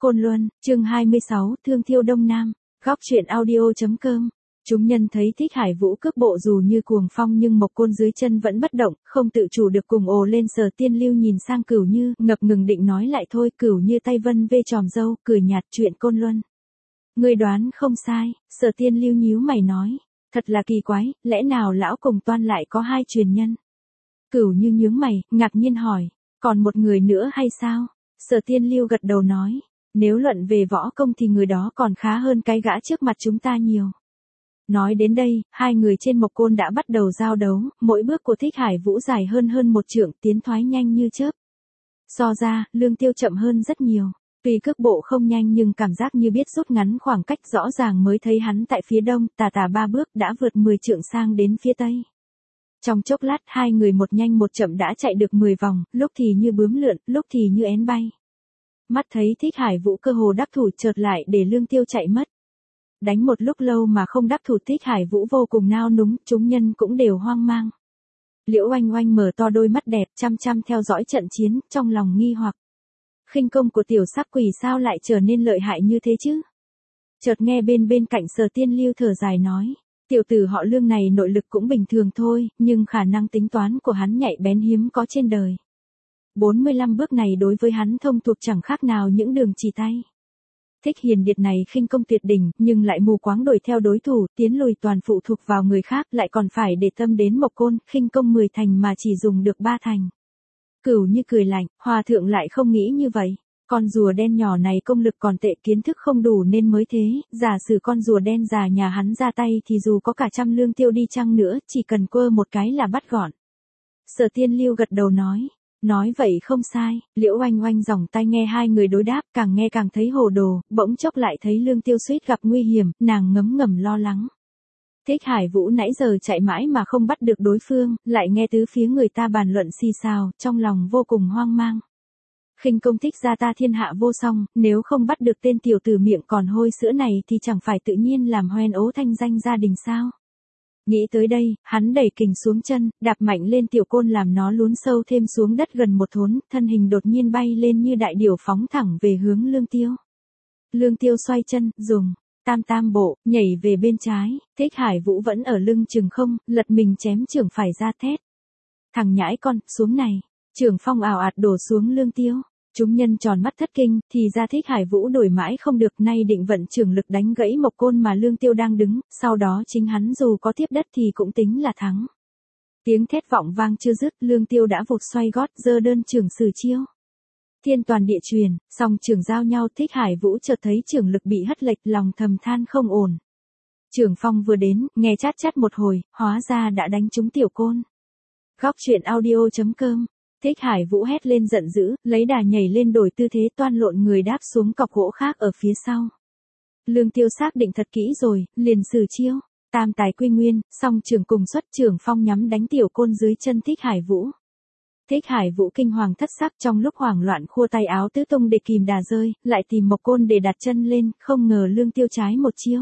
Côn Luân, chương 26, Thương Thiêu Đông Nam, góc truyện audio.com. Chúng nhân thấy Thích Hải Vũ cước bộ dù như cuồng phong nhưng Mộc Côn dưới chân vẫn bất động, không tự chủ được cùng ồ lên. Sở Tiên Lưu nhìn sang Cửu Như, ngập ngừng định nói lại thôi. Cửu Như tay vân vê tròm râu, cười nhạt, chuyện Côn Luân. Ngươi đoán không sai. Sở Tiên Lưu nhíu mày nói, thật là kỳ quái, lẽ nào lão cùng Toan lại có hai truyền nhân? Cửu Như nhướng mày, ngạc nhiên hỏi, còn một người nữa hay sao? Sở Tiên Lưu gật đầu nói, nếu luận về võ công thì người đó còn khá hơn cái gã trước mặt chúng ta nhiều. Nói đến đây, hai người trên Mộc Côn đã bắt đầu giao đấu, mỗi bước của Thích Hải Vũ dài hơn một trượng, tiến thoái nhanh như chớp. So ra, Lương Tiêu chậm hơn rất nhiều. Tuy cước bộ không nhanh nhưng cảm giác như biết rút ngắn khoảng cách, rõ ràng mới thấy hắn tại phía đông, tà ba bước đã vượt 10 trượng sang đến phía tây. Trong chốc lát hai người một nhanh một chậm đã chạy được 10 vòng, lúc thì như bướm lượn, lúc thì như én bay. Mắt thấy Thích Hải Vũ cơ hồ đắc thủ chợt lại để Lương Tiêu chạy mất. Đánh một lúc lâu mà không đắc thủ, Thích Hải Vũ vô cùng nao núng, chúng nhân cũng đều hoang mang. Liễu Oanh Oanh mở to đôi mắt đẹp chăm chăm theo dõi trận chiến, trong lòng nghi hoặc. Khinh công của tiểu sắc quỷ sao lại trở nên lợi hại như thế chứ? Chợt nghe bên cạnh Sở Tiên Lưu thở dài nói, tiểu tử họ Lương này nội lực cũng bình thường thôi, nhưng khả năng tính toán của hắn nhạy bén hiếm có trên đời. 45 bước này đối với hắn thông thuộc chẳng khác nào những đường chỉ tay. Thích Hiền Điệt này khinh công tuyệt đỉnh, nhưng lại mù quáng đuổi theo đối thủ, tiến lùi toàn phụ thuộc vào người khác, lại còn phải để tâm đến Mộc Côn, khinh công 10 thành mà chỉ dùng được 3 thành. Cửu Như cười lạnh, hòa thượng lại không nghĩ như vậy. Con rùa đen nhỏ này công lực còn tệ, kiến thức không đủ nên mới thế, giả sử con rùa đen già nhà hắn ra tay thì dù có cả trăm Lương Tiêu đi chăng nữa, chỉ cần quơ một cái là bắt gọn. Sở Tiên Lưu gật đầu nói vậy không sai. Liễu Oanh Oanh dòng tai nghe hai người đối đáp, càng nghe càng thấy hồ đồ, bỗng chốc lại thấy Lương Tiêu suýt gặp nguy hiểm, nàng ngấm ngầm lo lắng. Thích Hải Vũ nãy giờ chạy mãi mà không bắt được đối phương, lại nghe tứ phía người ta bàn luận xì xào, trong lòng vô cùng hoang mang. Khinh công Thích gia ta thiên hạ vô song, nếu không bắt được tên tiểu tử miệng còn hôi sữa này thì chẳng phải tự nhiên làm hoen ố thanh danh gia đình sao? Nghĩ tới đây, hắn đẩy kình xuống chân, đạp mạnh lên tiểu côn làm nó lún sâu thêm xuống đất gần một thốn, thân hình đột nhiên bay lên như đại điểu phóng thẳng về hướng Lương Tiêu. Lương Tiêu xoay chân, dùng tam bộ, nhảy về bên trái, Thích Hải Vũ vẫn ở lưng chừng không, lật mình chém chưởng phải ra thét. Thằng nhãi con, xuống này, chưởng phong ào ạt đổ xuống Lương Tiêu. Chúng nhân tròn mắt thất kinh, thì ra Thích Hải Vũ đổi mãi không được, nay định vận chưởng lực đánh gãy Mộc Côn mà Lương Tiêu đang đứng, sau đó chính hắn dù có tiếp đất thì cũng tính là thắng. Tiếng thét vọng vang chưa dứt, Lương Tiêu đã vụt xoay gót, giơ đơn chưởng sử chiêu. Thiên toàn địa truyền, song chưởng giao nhau, Thích Hải Vũ chợt thấy chưởng lực bị hất lệch, lòng thầm than không ổn. Chưởng phong vừa đến, nghe chát một hồi, hóa ra đã đánh trúng tiểu côn. Góc truyện audio.com. Thích Hải Vũ hét lên giận dữ, lấy đà nhảy lên đổi tư thế, toan lộn người đáp xuống cọc gỗ khác ở phía sau. Lương Tiêu xác định thật kỹ rồi, liền sử chiêu, tam tài quy nguyên, song trường cùng xuất, trường phong nhắm đánh tiểu côn dưới chân Thích Hải Vũ. Thích Hải Vũ kinh hoàng thất sắc, trong lúc hoảng loạn khua tay áo tứ tung để kìm đà rơi, lại tìm Mộc Côn để đặt chân lên, không ngờ Lương Tiêu trái một chiêu.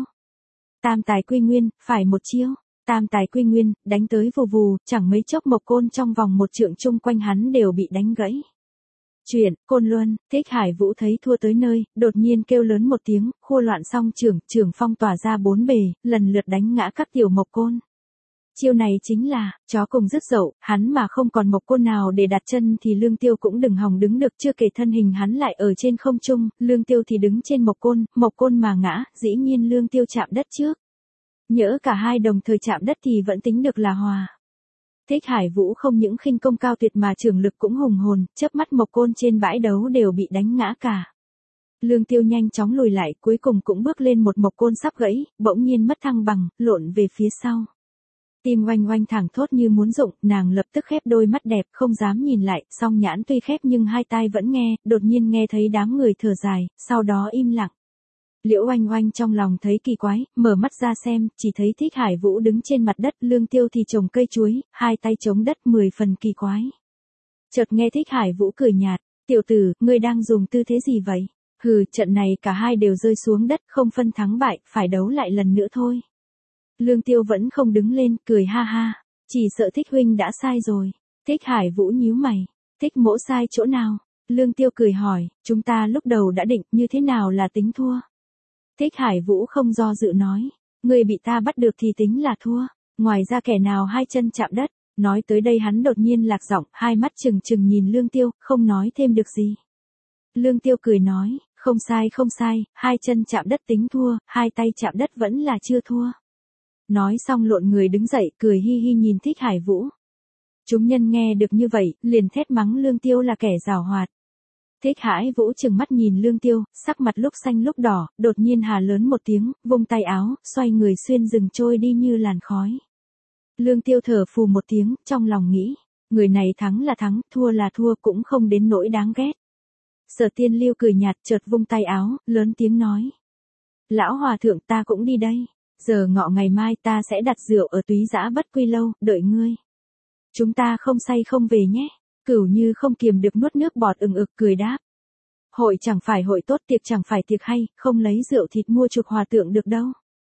Tam tài quy nguyên, phải một chiêu. Tam tài quy nguyên, đánh tới vù vù, chẳng mấy chốc Mộc Côn trong vòng một trượng chung quanh hắn đều bị đánh gãy. Chuyện, Côn Luân, Thích Hải Vũ thấy thua tới nơi, đột nhiên kêu lớn một tiếng, khua loạn xong chưởng phong tỏa ra bốn bề, lần lượt đánh ngã các tiểu Mộc Côn. Chiêu này chính là, chó cùng dứt dậu, hắn mà không còn Mộc Côn nào để đặt chân thì Lương Tiêu cũng đừng hòng đứng được, chưa kể thân hình hắn lại ở trên không trung, Lương Tiêu thì đứng trên Mộc Côn mà ngã, dĩ nhiên Lương Tiêu chạm đất trước. Nhỡ cả hai đồng thời chạm đất thì vẫn tính được là hòa. Thích Hải Vũ không những khinh công cao tuyệt mà chưởng lực cũng hùng hồn, chớp mắt Mộc Côn trên bãi đấu đều bị đánh ngã cả. Lương Tiêu nhanh chóng lùi lại, cuối cùng cũng bước lên một Mộc Côn sắp gãy, bỗng nhiên mất thăng bằng, lộn về phía sau. Tim Oanh Oanh thẳng thốt như muốn rụng, nàng lập tức khép đôi mắt đẹp, không dám nhìn lại, song nhãn tuy khép nhưng hai tai vẫn nghe, đột nhiên nghe thấy đám người thở dài, sau đó im lặng. Liễu Oanh Oanh trong lòng thấy kỳ quái, mở mắt ra xem, chỉ thấy Thích Hải Vũ đứng trên mặt đất, Lương Tiêu thì trồng cây chuối, hai tay chống đất 10 phần kỳ quái. Chợt nghe Thích Hải Vũ cười nhạt, tiểu tử, ngươi đang dùng tư thế gì vậy? Hừ, trận này cả hai đều rơi xuống đất, không phân thắng bại, phải đấu lại lần nữa thôi. Lương Tiêu vẫn không đứng lên, cười ha ha, chỉ sợ Thích huynh đã sai rồi. Thích Hải Vũ nhíu mày, Thích mỗ sai chỗ nào? Lương Tiêu cười hỏi, chúng ta lúc đầu đã định như thế nào là tính thua. Thích Hải Vũ không do dự nói, người bị ta bắt được thì tính là thua, ngoài ra kẻ nào hai chân chạm đất. Nói tới đây hắn đột nhiên lạc giọng, hai mắt trừng trừng nhìn Lương Tiêu, không nói thêm được gì. Lương Tiêu cười nói, không sai, hai chân chạm đất tính thua, hai tay chạm đất vẫn là chưa thua. Nói xong lộn người đứng dậy, cười hi hi nhìn Thích Hải Vũ. Chúng nhân nghe được như vậy, liền thét mắng Lương Tiêu là kẻ giảo hoạt. Thích Hải Vũ trừng mắt nhìn Lương Tiêu, sắc mặt lúc xanh lúc đỏ, đột nhiên hà lớn một tiếng, vung tay áo, xoay người xuyên rừng trôi đi như làn khói. Lương Tiêu thở phù một tiếng, trong lòng nghĩ, người này thắng là thắng, thua là thua, cũng không đến nỗi đáng ghét. Sở Tiên Lưu cười nhạt, chợt vung tay áo, lớn tiếng nói. Lão hòa thượng, ta cũng đi đây, giờ ngọ ngày mai ta sẽ đặt rượu ở Túy Dã Bất Quy Lâu, đợi ngươi. Chúng ta không say không về nhé. Cửu Như không kiềm được nuốt nước bọt ừng ực cười đáp. Hội chẳng phải hội tốt, tiệc chẳng phải tiệc hay, không lấy rượu thịt mua chuộc hòa thượng được đâu.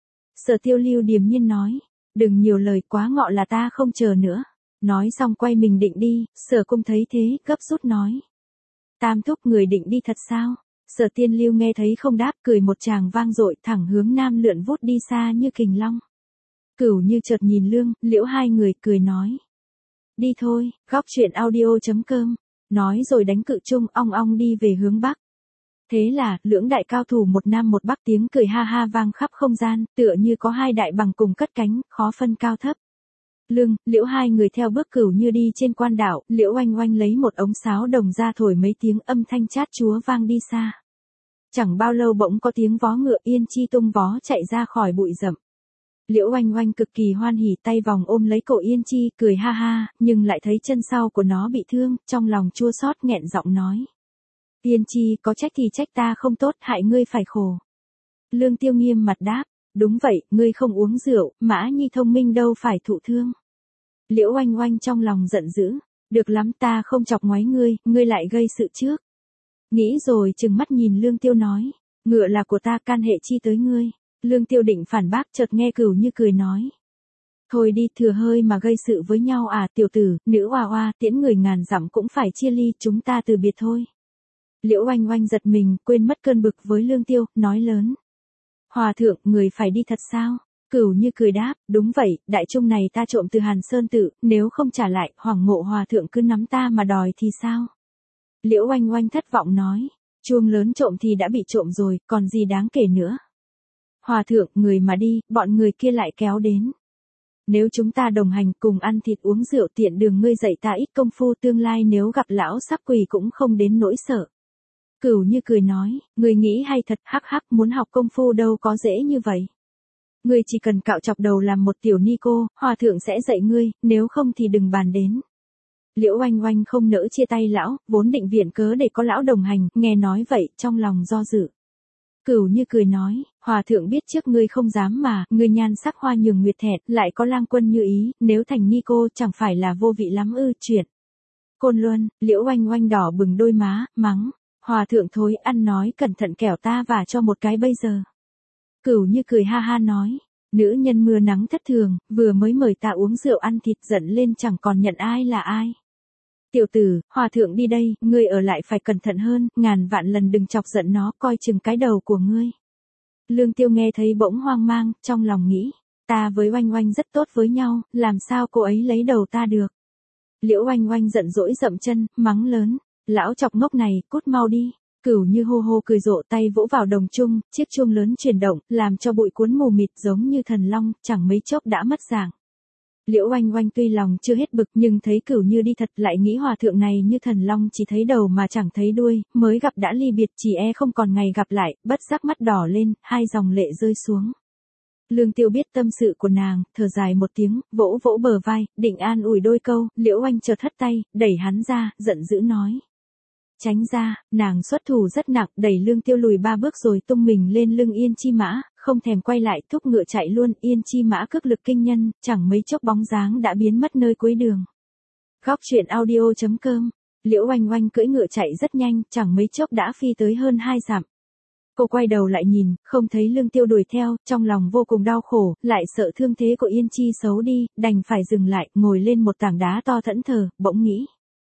Sở Tiêu Lưu điềm nhiên nói, đừng nhiều lời, quá ngọ là ta không chờ nữa. Nói xong quay mình định đi, Sở Cung thấy thế, gấp rút nói. Tam thúc, người định đi thật sao? Sở Tiên Lưu nghe thấy không đáp, cười một tràng vang dội, thẳng hướng nam lượn vút đi xa như kình long. Cửu Như chợt nhìn Lương, Liễu hai người cười nói. Đi thôi, góc truyện audio.com. Nói rồi đánh cự chung ong ong đi về hướng bắc. Thế là, lưỡng đại cao thủ một nam một bắc, tiếng cười ha ha vang khắp không gian, tựa như có hai đại bằng cùng cất cánh, khó phân cao thấp. Lương, Liễu hai người theo bước Cửu Như đi trên quan đảo, Liễu Oanh Oanh lấy một ống sáo đồng ra thổi mấy tiếng, âm thanh chát chúa vang đi xa. Chẳng bao lâu bỗng có tiếng vó ngựa, Yên Chi tung vó chạy ra khỏi bụi rậm. Liễu Oanh Oanh cực kỳ hoan hỉ, tay vòng ôm lấy cổ Yên Chi, cười ha ha, nhưng lại thấy chân sau của nó bị thương, trong lòng chua xót nghẹn giọng nói. Yên Chi, có trách thì trách ta không tốt, hại ngươi phải khổ. Lương Tiêu nghiêm mặt đáp, đúng vậy, ngươi không uống rượu, Mã Nhi thông minh đâu phải thụ thương. Liễu Oanh Oanh trong lòng giận dữ, được lắm, ta không chọc ngoáy ngươi lại gây sự trước. Nghĩ rồi trừng mắt nhìn Lương Tiêu nói, ngựa là của ta, can hệ chi tới ngươi. Lương Tiêu định phản bác, chợt nghe Cửu Như cười nói. Thôi đi, thừa hơi mà gây sự với nhau à, tiểu tử, nữ oa oa, tiễn người ngàn dặm cũng phải chia ly, chúng ta từ biệt thôi. Liễu Oanh Oanh giật mình, quên mất cơn bực với Lương Tiêu, nói lớn. Hòa thượng, người phải đi thật sao? Cửu Như cười đáp, đúng vậy, đại trung này ta trộm từ Hàn Sơn Tự, nếu không trả lại, Hoàng Ngộ hòa thượng cứ nắm ta mà đòi thì sao? Liễu Oanh Oanh thất vọng nói, chuông lớn trộm thì đã bị trộm rồi, còn gì đáng kể nữa. Hòa thượng, người mà đi, bọn người kia lại kéo đến. Nếu chúng ta đồng hành cùng ăn thịt uống rượu, tiện đường ngươi dạy ta ít công phu, tương lai nếu gặp lão sắp quỳ cũng không đến nỗi sợ. Cửu Như cười nói, ngươi nghĩ hay thật, hắc hắc, muốn học công phu đâu có dễ như vậy. Ngươi chỉ cần cạo chọc đầu làm một tiểu ni cô, hòa thượng sẽ dạy ngươi, nếu không thì đừng bàn đến. Liễu Oanh Oanh không nỡ chia tay lão, vốn định viện cớ để có lão đồng hành, nghe nói vậy, trong lòng do dự. Cửu Như cười nói, hòa thượng biết trước ngươi không dám mà, ngươi nhan sắc hoa nhường nguyệt thẹn, lại có lang quân như ý, nếu thành ni cô chẳng phải là vô vị lắm ư, chuyện. Côn Luân, Liễu Oanh Oanh đỏ bừng đôi má, mắng, hòa thượng thối, ăn nói cẩn thận kẻo ta vả cho một cái bây giờ. Cửu Như cười ha ha nói, nữ nhân mưa nắng thất thường, vừa mới mời ta uống rượu ăn thịt, giận lên chẳng còn nhận ai là ai. Tiểu tử, hòa thượng đi đây, ngươi ở lại phải cẩn thận hơn, ngàn vạn lần đừng chọc giận nó, coi chừng cái đầu của ngươi. Lương Tiêu nghe thấy bỗng hoang mang, trong lòng nghĩ, ta với Oanh Oanh rất tốt với nhau, làm sao cô ấy lấy đầu ta được. Liễu Oanh Oanh giận dỗi dậm chân, mắng lớn, lão chọc ngốc này, cút mau đi. Cửu Như hô hô cười rộ, tay vỗ vào đồng chuông, chiếc chuông lớn chuyển động, làm cho bụi cuốn mù mịt giống như thần long, chẳng mấy chốc đã mất dạng. Liễu Oanh Oanh tuy lòng chưa hết bực, nhưng thấy Cửu Như đi thật, lại nghĩ hòa thượng này như thần long chỉ thấy đầu mà chẳng thấy đuôi, mới gặp đã ly biệt, chỉ e không còn ngày gặp lại, bất giác mắt đỏ lên, hai dòng lệ rơi xuống. Lương Tiêu biết tâm sự của nàng, thở dài một tiếng, vỗ vỗ bờ vai, định an ủi đôi câu, Liễu Oanh chợt hất tay, đẩy hắn ra, giận dữ nói. Tránh ra, nàng xuất thủ rất nặng, đẩy Lương Tiêu lùi 3 bước rồi tung mình lên lưng Yên Chi Mã, không thèm quay lại, thúc ngựa chạy luôn. Yên Chi Mã cước lực kinh nhân, chẳng mấy chốc bóng dáng đã biến mất nơi cuối đường. Góc truyện audio.com. Liễu Oanh Oanh cưỡi ngựa chạy rất nhanh, chẳng mấy chốc đã phi tới hơn 2 dặm. Cô quay đầu lại nhìn, không thấy Lương Tiêu đuổi theo, trong lòng vô cùng đau khổ, lại sợ thương thế của Yên Chi xấu đi, đành phải dừng lại, ngồi lên một tảng đá to thẫn thờ, bỗng nghĩ.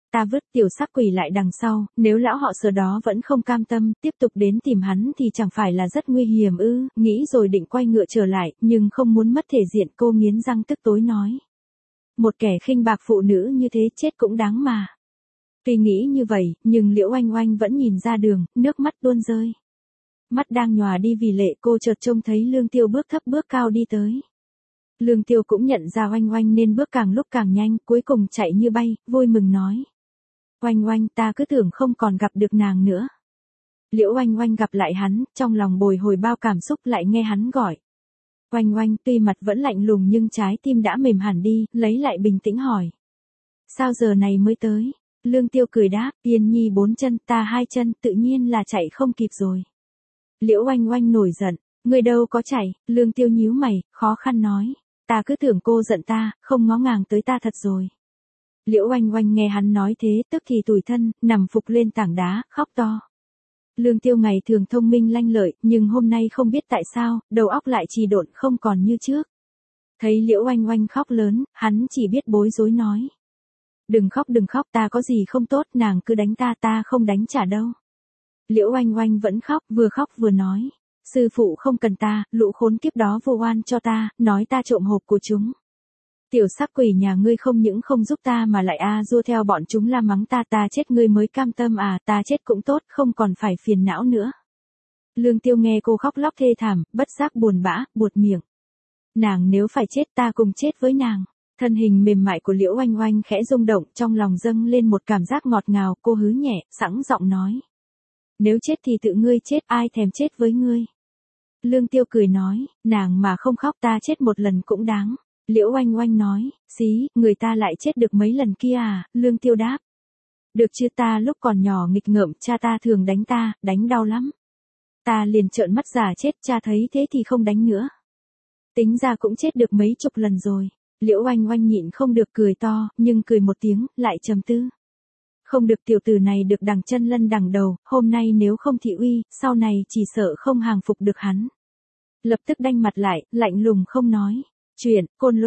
Ta vứt tiểu sắc quỷ lại đằng sau, nếu lão họ Sở đó vẫn không cam tâm, tiếp tục đến tìm hắn thì chẳng phải là rất nguy hiểm ư, nghĩ rồi định quay ngựa trở lại, nhưng không muốn mất thể diện, cô nghiến răng tức tối nói. Một kẻ khinh bạc phụ nữ như thế chết cũng đáng mà. Tuy nghĩ như vậy, nhưng Liễu Oanh Oanh vẫn nhìn ra đường, nước mắt tuôn rơi. Mắt đang nhòa đi vì lệ, cô chợt trông thấy Lương Tiêu bước thấp bước cao đi tới. Lương Tiêu cũng nhận ra Oanh Oanh nên bước càng lúc càng nhanh, cuối cùng chạy như bay, vui mừng nói. Oanh Oanh, ta cứ tưởng không còn gặp được nàng nữa. Liễu Oanh Oanh gặp lại hắn, trong lòng bồi hồi bao cảm xúc, lại nghe hắn gọi. Oanh Oanh, tuy mặt vẫn lạnh lùng nhưng trái tim đã mềm hẳn đi, lấy lại bình tĩnh hỏi. Sao giờ này mới tới? Lương Tiêu cười đáp, Yên Nhi 4 chân, ta 2 chân, tự nhiên là chạy không kịp rồi. Liễu Oanh Oanh nổi giận, người đâu có chạy? Lương Tiêu nhíu mày, khó khăn nói. Ta cứ tưởng cô giận ta, không ngó ngàng tới ta thật rồi. Liễu Oanh Oanh nghe hắn nói thế, tức thì tủi thân, nằm phục lên tảng đá, khóc to. Lương Tiêu ngày thường thông minh lanh lợi, nhưng hôm nay không biết tại sao, đầu óc lại trì độn không còn như trước. Thấy Liễu Oanh Oanh khóc lớn, hắn chỉ biết bối rối nói. Đừng khóc, ta có gì không tốt, nàng cứ đánh ta, ta không đánh trả đâu. Liễu Oanh Oanh vẫn khóc vừa nói. Sư phụ không cần ta, lũ khốn kiếp đó vô oan cho ta, nói ta trộm hộp của chúng. Tiểu sắc quỷ nhà ngươi không những không giúp ta mà lại dua theo bọn chúng la mắng ta, ta chết ngươi mới cam tâm à, ta chết cũng tốt, không còn phải phiền não nữa. Lương Tiêu nghe cô khóc lóc thê thảm, bất giác buồn bã, buột miệng. Nàng nếu phải chết ta cùng chết với nàng. Thân hình mềm mại của Liễu Oanh Oanh khẽ rung động, trong lòng dâng lên một cảm giác ngọt ngào, cô hứ nhẹ, sẵn giọng nói. Nếu chết thì tự ngươi chết, ai thèm chết với ngươi. Lương Tiêu cười nói, nàng mà không khóc ta chết một lần cũng đáng. Liễu Oanh Oanh nói, xí, người ta lại chết được mấy lần kia à, Lương Tiêu đáp. Được chứ, ta lúc còn nhỏ nghịch ngợm, cha ta thường đánh ta, đánh đau lắm. Ta liền trợn mắt giả chết, cha thấy thế thì không đánh nữa. Tính ra cũng chết được mấy chục lần rồi. Liễu Oanh Oanh nhịn không được cười to, nhưng cười một tiếng, lại trầm tư. Không được, tiểu tử này được đằng chân lân đằng đầu, hôm nay nếu không thị uy, sau này chỉ sợ không hàng phục được hắn. Lập tức đanh mặt lại, lạnh lùng không nói. Chuyện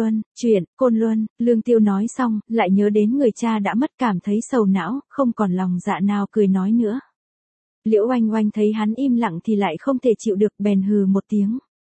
Côn Luân, Lương Tiêu nói xong, lại nhớ đến người cha đã mất, cảm thấy sầu não, không còn lòng dạ nào cười nói nữa. Liễu Oanh Oanh thấy hắn im lặng thì lại không thể chịu được, bèn hừ một tiếng.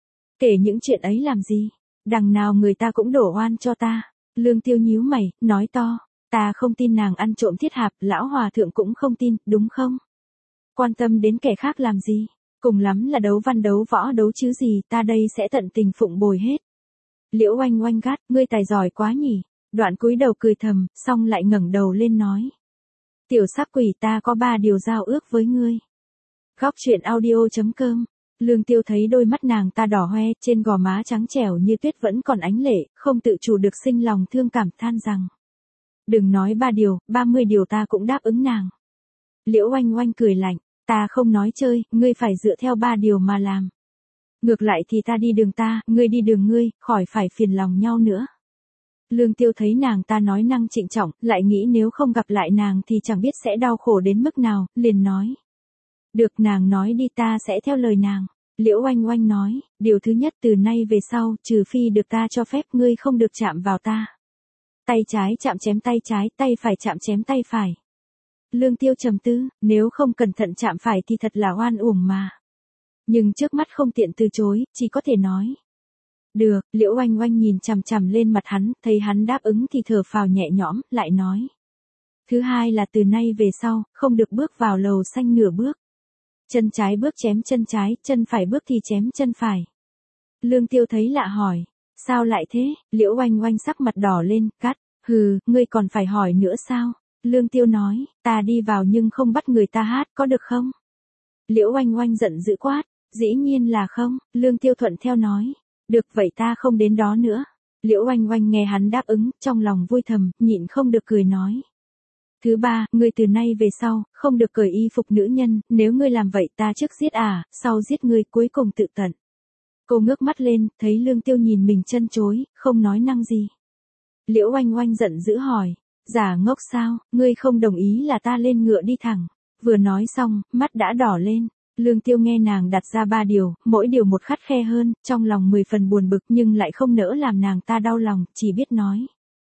Kể những chuyện ấy làm gì? Đằng nào người ta cũng đổ oan cho ta. Lương Tiêu nhíu mày, nói to. Ta không tin nàng ăn trộm thiết hạp, lão hòa thượng cũng không tin, đúng không? Quan tâm đến kẻ khác làm gì? Cùng lắm là đấu văn đấu võ đấu chứ gì, ta đây sẽ tận tình phụng bồi hết. Liễu Oanh Oanh gắt, ngươi tài giỏi quá nhỉ. Đoạn cúi đầu cười thầm, xong lại ngẩng đầu lên nói. Tiểu sắc quỷ, ta có 3 điều giao ước với ngươi. Góc truyện audio.com. Lương Tiêu thấy đôi mắt nàng ta đỏ hoe, trên gò má trắng trẻo như tuyết vẫn còn ánh lệ, không tự chủ được sinh lòng thương cảm, than rằng. Đừng nói 3 điều, 30 điều ta cũng đáp ứng nàng. Liễu Oanh Oanh cười lạnh, ta không nói chơi, ngươi phải dựa theo 3 điều mà làm. Ngược lại thì ta đi đường ta, ngươi đi đường ngươi, khỏi phải phiền lòng nhau nữa. Lương Tiêu thấy nàng ta nói năng trịnh trọng, lại nghĩ nếu không gặp lại nàng thì chẳng biết sẽ đau khổ đến mức nào, liền nói. Được, nàng nói đi, ta sẽ theo lời nàng. Liễu Oanh Oanh nói, điều thứ nhất, từ nay về sau, trừ phi được ta cho phép, ngươi không được chạm vào ta. Tay trái chạm chém tay trái, tay phải chạm chém tay phải. Lương Tiêu trầm tư, nếu không cẩn thận chạm phải thì thật là oan uổng mà. Nhưng trước mắt không tiện từ chối, chỉ có thể nói. Được, Liễu Oanh Oanh nhìn chằm chằm lên mặt hắn, thấy hắn đáp ứng thì thở phào nhẹ nhõm, lại nói. Thứ hai là từ nay về sau, không được bước vào lầu xanh nửa bước. Chân trái bước chém chân trái, chân phải bước thì chém chân phải. Lương Tiêu thấy lạ hỏi, sao lại thế? Liễu Oanh Oanh sắc mặt đỏ lên, cắt, hừ, ngươi còn phải hỏi nữa sao? Lương Tiêu nói, ta đi vào nhưng không bắt người ta hát, có được không? Liễu Oanh Oanh giận dữ quát, dĩ nhiên là không. Lương Tiêu thuận theo nói, được vậy ta không đến đó nữa. Liễu Oanh Oanh nghe hắn đáp ứng, trong lòng vui thầm, nhịn không được cười nói. Thứ ba, ngươi từ nay về sau, không được cởi y phục nữ nhân, nếu ngươi làm vậy ta trước giết sau giết ngươi, cuối cùng tự tận. Cô ngước mắt lên, thấy Lương Tiêu nhìn mình chân chối, không nói năng gì. Liễu Oanh Oanh giận dữ hỏi, giả ngốc sao, ngươi không đồng ý là ta lên ngựa đi thẳng. Vừa nói xong, mắt đã đỏ lên. Lương Tiêu nghe nàng đặt ra 3 điều, mỗi điều một khắt khe hơn, trong lòng 10 phần buồn bực nhưng lại không nỡ làm nàng ta đau lòng, chỉ biết nói.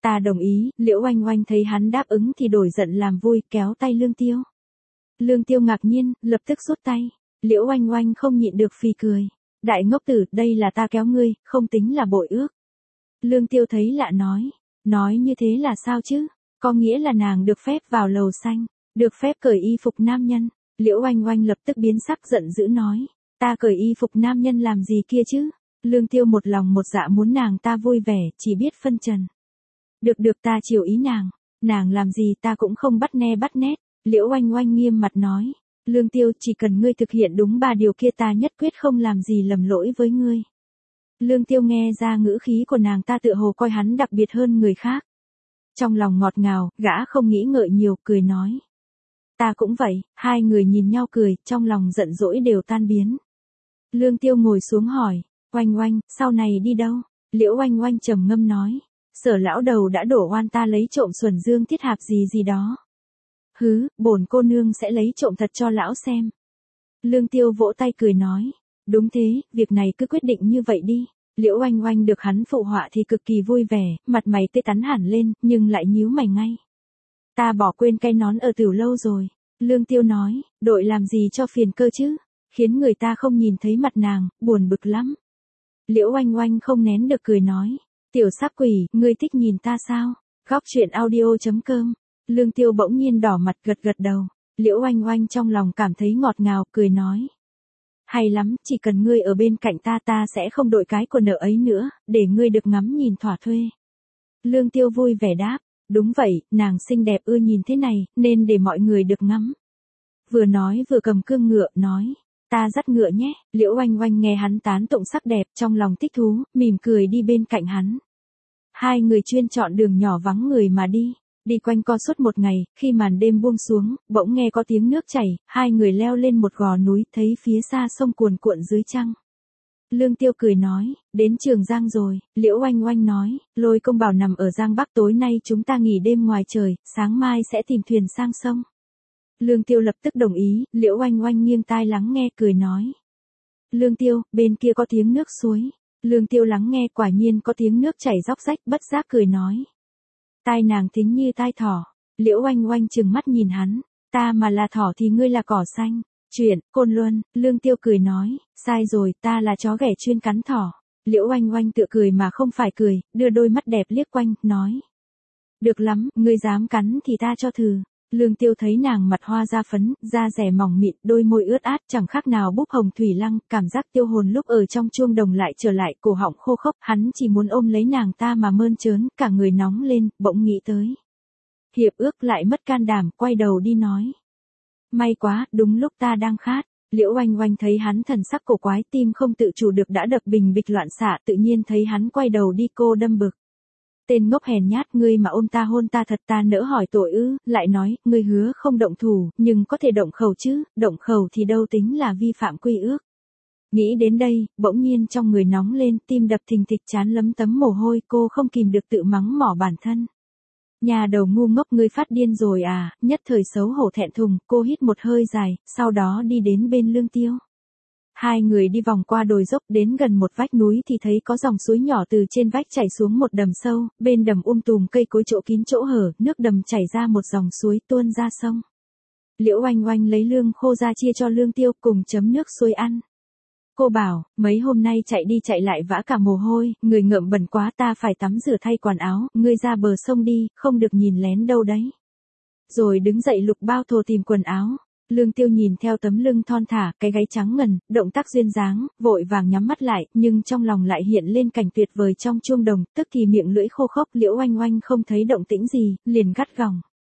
Ta đồng ý, Liễu Oanh Oanh thấy hắn đáp ứng thì đổi giận làm vui, kéo tay Lương Tiêu. Lương Tiêu ngạc nhiên, lập tức rút tay. Liễu Oanh Oanh không nhịn được phì cười. Đại ngốc tử, đây là ta kéo ngươi, không tính là bội ước. Lương Tiêu thấy lạ nói như thế là sao chứ? Có nghĩa là nàng được phép vào lầu xanh, được phép cởi y phục nam nhân. Liễu Oanh Oanh lập tức biến sắc giận dữ nói, ta cởi y phục nam nhân làm gì kia chứ? Lương Tiêu một lòng một dạ muốn nàng ta vui vẻ, chỉ biết phân trần. Được ta chiều ý nàng làm gì ta cũng không bắt nét. Liễu Oanh Oanh nghiêm mặt nói, Lương Tiêu, chỉ cần ngươi thực hiện đúng 3 điều kia ta nhất quyết không làm gì lầm lỗi với ngươi. Lương Tiêu nghe ra ngữ khí của nàng ta tựa hồ coi hắn đặc biệt hơn người khác. Trong lòng ngọt ngào, gã không nghĩ ngợi nhiều, cười nói. Ta cũng vậy. Hai người nhìn nhau cười, trong lòng giận dỗi đều tan biến. Lương Tiêu ngồi xuống hỏi, Oanh Oanh, sau này đi đâu? Liễu Oanh Oanh trầm ngâm nói, Sở lão đầu đã đổ oan ta lấy trộm Xuân Dương Thiết Hạp gì đó. Hứ, bổn cô nương sẽ lấy trộm thật cho lão xem. Lương Tiêu vỗ tay cười nói, đúng thế, việc này cứ quyết định như vậy đi. Liễu Oanh Oanh được hắn phụ họa thì cực kỳ vui vẻ, mặt mày tươi tắn hẳn lên, nhưng lại nhíu mày ngay. Ta bỏ quên cái nón ở Tiểu Lâu rồi. Lương Tiêu nói, đội làm gì cho phiền cơ chứ, khiến người ta không nhìn thấy mặt nàng, buồn bực lắm. Liễu Oanh Oanh không nén được cười nói, tiểu sắc quỷ, ngươi thích nhìn ta sao? Góc truyện audio.com. Lương Tiêu bỗng nhiên đỏ mặt gật đầu. Liễu Oanh Oanh trong lòng cảm thấy ngọt ngào, cười nói. Hay lắm, chỉ cần ngươi ở bên cạnh ta sẽ không đội cái quần nợ ấy nữa, để ngươi được ngắm nhìn thỏa thuê. Lương Tiêu vui vẻ đáp, đúng vậy, nàng xinh đẹp ưa nhìn thế này, nên để mọi người được ngắm. Vừa nói vừa cầm cương ngựa, nói, ta dắt ngựa nhé. Liễu Oanh Oanh nghe hắn tán tụng sắc đẹp, trong lòng thích thú, mỉm cười đi bên cạnh hắn. Hai người chuyên chọn đường nhỏ vắng người mà đi. Đi quanh co suốt một ngày, khi màn đêm buông xuống, bỗng nghe có tiếng nước chảy, hai người leo lên một gò núi, thấy phía xa sông cuồn cuộn dưới trăng. Lương Tiêu cười nói, đến Trường Giang rồi. Liễu Oanh Oanh nói, Lôi Công bảo nằm ở Giang Bắc, tối nay chúng ta nghỉ đêm ngoài trời, sáng mai sẽ tìm thuyền sang sông. Lương Tiêu lập tức đồng ý. Liễu Oanh Oanh nghiêng tai lắng nghe, cười nói. Lương Tiêu, bên kia có tiếng nước suối. Lương Tiêu lắng nghe, quả nhiên có tiếng nước chảy róc rách, bất giác cười nói. Tai nàng thính như tai thỏ. Liễu Oanh Oanh trừng mắt nhìn hắn, ta mà là thỏ thì ngươi là cỏ xanh. Chuyện, Côn Luân. Lương Tiêu cười nói, sai rồi, ta là chó ghẻ chuyên cắn thỏ. Liễu Oanh Oanh tựa cười mà không phải cười, đưa đôi mắt đẹp liếc quanh, nói. Được lắm, ngươi dám cắn thì ta cho thử. Lương Tiêu thấy nàng mặt hoa da phấn, da rẻ mỏng mịn, đôi môi ướt át, chẳng khác nào búp hồng thủy lăng, cảm giác tiêu hồn lúc ở trong chuông đồng lại trở lại, cổ họng khô khốc, hắn chỉ muốn ôm lấy nàng ta mà mơn trớn, cả người nóng lên, bỗng nghĩ tới. Hiệp ước lại mất can đảm, quay đầu đi nói. May quá, đúng lúc ta đang khát. Liễu Oanh Oanh thấy hắn thần sắc cổ quái, tim không tự chủ được đã đập bình bịch loạn xạ, tự nhiên thấy hắn quay đầu đi cô đâm bực. Tên ngốc hèn nhát, ngươi mà ôm ta hôn ta thật ta nỡ hỏi tội ư? Lại nói, ngươi hứa không động thủ, nhưng có thể động khẩu chứ, động khẩu thì đâu tính là vi phạm quy ước. Nghĩ đến đây, bỗng nhiên trong người nóng lên, tim đập thình thịch, chán lấm tấm mồ hôi, cô không kìm được tự mắng mỏ bản thân. Nhà đầu ngu ngốc, ngươi phát điên rồi à? Nhất thời xấu hổ thẹn thùng, cô hít một hơi dài, sau đó đi đến bên Lương Tiêu. Hai người đi vòng qua đồi dốc, đến gần một vách núi thì thấy có dòng suối nhỏ từ trên vách chảy xuống một đầm sâu, bên đầm tùm cây cối chỗ kín chỗ hở, nước đầm chảy ra một dòng suối tuôn ra sông. Liễu Oanh Oanh lấy lương khô ra chia cho Lương Tiêu cùng chấm nước suối ăn. Cô bảo, mấy hôm nay chạy đi chạy lại vã cả mồ hôi, người ngợm bẩn quá, ta phải tắm rửa thay quần áo, ngươi ra bờ sông đi, không được nhìn lén đâu đấy. Rồi đứng dậy lục bao thồ tìm quần áo. Lương Tiêu nhìn theo tấm lưng thon thả, cái gáy trắng ngần, động tác duyên dáng, vội vàng nhắm mắt lại, nhưng trong lòng lại hiện lên cảnh tuyệt vời trong chuông đồng, tức thì miệng lưỡi khô khốc. Liễu Oanh Oanh không thấy động tĩnh gì, liền gắt gỏng.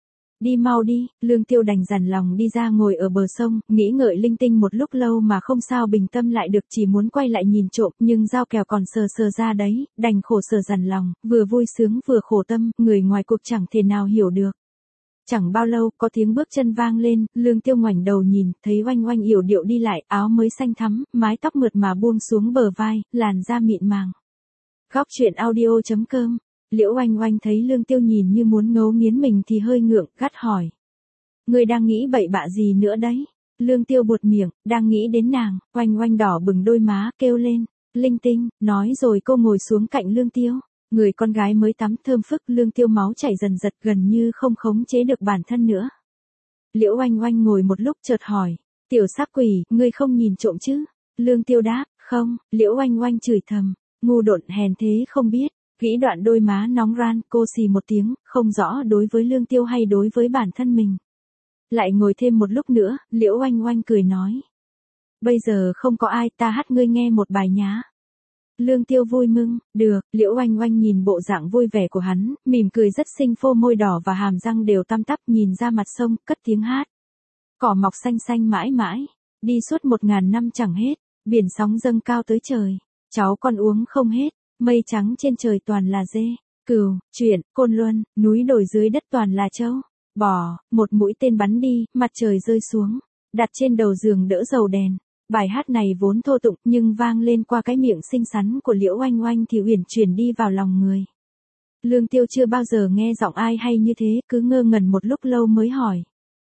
Đi mau đi. Lương Tiêu đành dằn lòng đi ra ngồi ở bờ sông, nghĩ ngợi linh tinh một lúc lâu mà không sao bình tâm lại được, chỉ muốn quay lại nhìn trộm, nhưng dao kèo còn sờ ra đấy, đành khổ sở dằn lòng, vừa vui sướng vừa khổ tâm, người ngoài cuộc chẳng thể nào hiểu được. Chẳng bao lâu, có tiếng bước chân vang lên, Lương Tiêu ngoảnh đầu nhìn, thấy Oanh Oanh yểu điệu đi lại, áo mới xanh thắm, mái tóc mượt mà buông xuống bờ vai, làn da mịn màng. Góc truyện audio.com. Liễu Oanh Oanh thấy Lương Tiêu nhìn như muốn ngấu nghiến mình thì hơi ngượng, gắt hỏi. Ngươi đang nghĩ bậy bạ gì nữa đấy? Lương Tiêu buột miệng, đang nghĩ đến nàng. Oanh Oanh đỏ bừng đôi má, kêu lên, linh tinh, nói rồi cô ngồi xuống cạnh Lương Tiêu. Người con gái mới tắm thơm phức, Lương Tiêu máu chảy dần dật gần như không khống chế được bản thân nữa. Liễu Oanh Oanh ngồi một lúc chợt hỏi, tiểu sắc quỷ, ngươi không nhìn trộm chứ? Lương Tiêu đáp, không. Liễu Oanh Oanh chửi thầm, ngu độn hèn thế không biết. Gĩ đoạn đôi má nóng ran, cô xì một tiếng, không rõ đối với Lương Tiêu hay đối với bản thân mình. Lại ngồi thêm một lúc nữa, Liễu Oanh Oanh cười nói, bây giờ không có ai, ta hát ngươi nghe một bài nhá. Lương Tiêu vui mừng, được. Liễu Oanh Oanh nhìn bộ dạng vui vẻ của hắn, mỉm cười rất xinh, phô môi đỏ và hàm răng đều tăm tắp, nhìn ra mặt sông, cất tiếng hát. Cỏ mọc xanh xanh mãi mãi, đi suốt 1000 năm chẳng hết, biển sóng dâng cao tới trời, cháu con uống không hết, mây trắng trên trời toàn là dê, cừu, chuyện, côn luân, núi đồi dưới đất toàn là trâu, bò, một mũi tên bắn đi, mặt trời rơi xuống, đặt trên đầu giường đỡ dầu đèn. Bài hát này vốn thô tục nhưng vang lên qua cái miệng xinh xắn của Liễu Oanh Oanh thì uyển chuyển đi vào lòng người. Lương Tiêu chưa bao giờ nghe giọng ai hay như thế, cứ ngơ ngẩn một lúc lâu mới hỏi.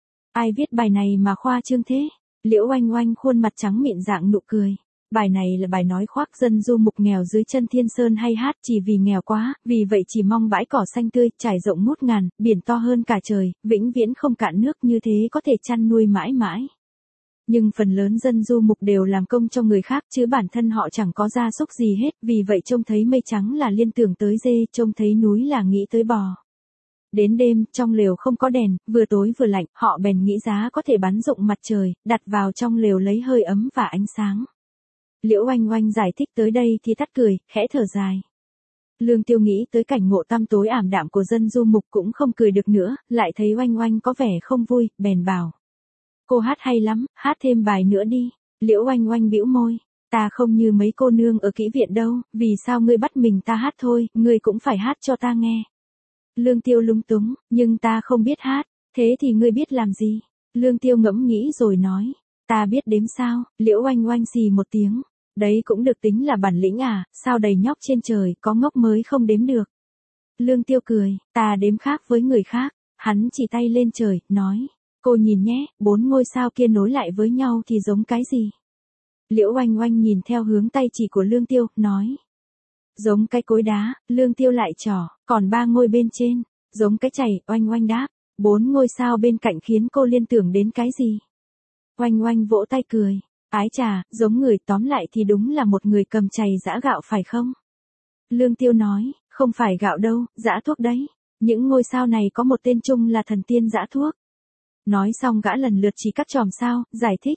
Ai viết bài này mà khoa trương thế? Liễu Oanh Oanh khuôn mặt trắng mịn dạng nụ cười. Bài này là bài nói khoác dân du mục nghèo dưới chân thiên sơn hay hát chỉ vì nghèo quá, vì vậy chỉ mong bãi cỏ xanh tươi, trải rộng ngút ngàn, biển to hơn cả trời, vĩnh viễn không cạn nước như thế có thể chăn nuôi mãi mãi. Nhưng phần lớn dân du mục đều làm công cho người khác chứ bản thân họ chẳng có gia súc gì hết, vì vậy trông thấy mây trắng là liên tưởng tới dê, trông thấy núi là nghĩ tới bò. Đến đêm, trong lều không có đèn, vừa tối vừa lạnh, họ bèn nghĩ giá có thể bắn rụng mặt trời, đặt vào trong lều lấy hơi ấm và ánh sáng. Liễu Oanh Oanh giải thích tới đây thì tắt cười, khẽ thở dài. Lương Tiêu nghĩ tới cảnh ngộ tăm tối ảm đạm của dân du mục cũng không cười được nữa, lại thấy Oanh Oanh có vẻ không vui, bèn bảo. Cô hát hay lắm, hát thêm bài nữa đi. Liễu Oanh Oanh bĩu môi, ta không như mấy cô nương ở kỹ viện đâu, vì sao ngươi bắt mình ta hát thôi, ngươi cũng phải hát cho ta nghe. Lương Tiêu lúng túng, nhưng ta không biết hát, thế thì ngươi biết làm gì? Lương Tiêu ngẫm nghĩ rồi nói, ta biết đếm sao? Liễu Oanh Oanh xì một tiếng, đấy cũng được tính là bản lĩnh à, sao đầy nhóc trên trời, có ngốc mới không đếm được. Lương Tiêu cười, ta đếm khác với người khác, hắn chỉ tay lên trời, nói. Cô nhìn nhé, 4 ngôi sao kia nối lại với nhau thì giống cái gì? Liễu Oanh Oanh nhìn theo hướng tay chỉ của Lương Tiêu, nói. Giống cái cối đá, Lương Tiêu lại trỏ, còn 3 ngôi bên trên, giống cái chày, Oanh Oanh đáp. 4 ngôi sao bên cạnh khiến cô liên tưởng đến cái gì? Oanh Oanh vỗ tay cười, ái chà, giống người, tóm lại thì đúng là một người cầm chày giã gạo phải không? Lương Tiêu nói, không phải gạo đâu, giã thuốc đấy. Những ngôi sao này có một tên chung là thần tiên giã thuốc. Nói xong gã lần lượt chỉ các chòm sao, giải thích.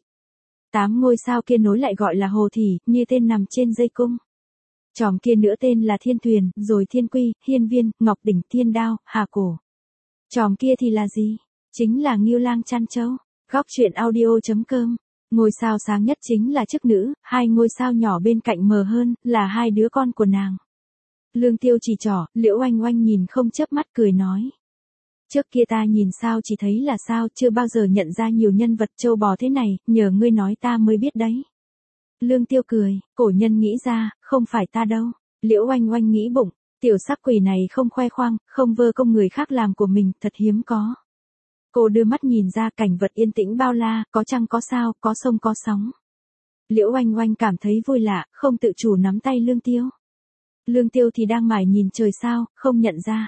8 ngôi sao kia nối lại gọi là hồ thỉ, như tên nằm trên dây cung. Chòm kia nữa tên là thiên thuyền, rồi thiên quy, hiên viên, ngọc đỉnh, thiên đao, hà cổ. Chòm kia thì là gì? Chính là Ngưu Lang Chăn Trâu. Góc truyện audio.com. Ngôi sao sáng nhất chính là chức nữ, 2 ngôi sao nhỏ bên cạnh mờ hơn, là 2 đứa con của nàng. Lương Tiêu chỉ trỏ, Liễu Oanh Oanh nhìn không chớp mắt cười nói. Trước kia ta nhìn sao chỉ thấy là sao, chưa bao giờ nhận ra nhiều nhân vật châu bò thế này, nhờ ngươi nói ta mới biết đấy. Lương Tiêu cười, cổ nhân nghĩ ra, không phải ta đâu. Liễu Oanh Oanh nghĩ bụng, tiểu sắc quỷ này không khoe khoang, không vơ công người khác làm của mình, thật hiếm có. Cô đưa mắt nhìn ra cảnh vật yên tĩnh bao la, có trăng có sao, có sông có sóng. Liễu Oanh Oanh cảm thấy vui lạ, không tự chủ nắm tay Lương Tiêu. Lương Tiêu thì đang mải nhìn trời sao, không nhận ra.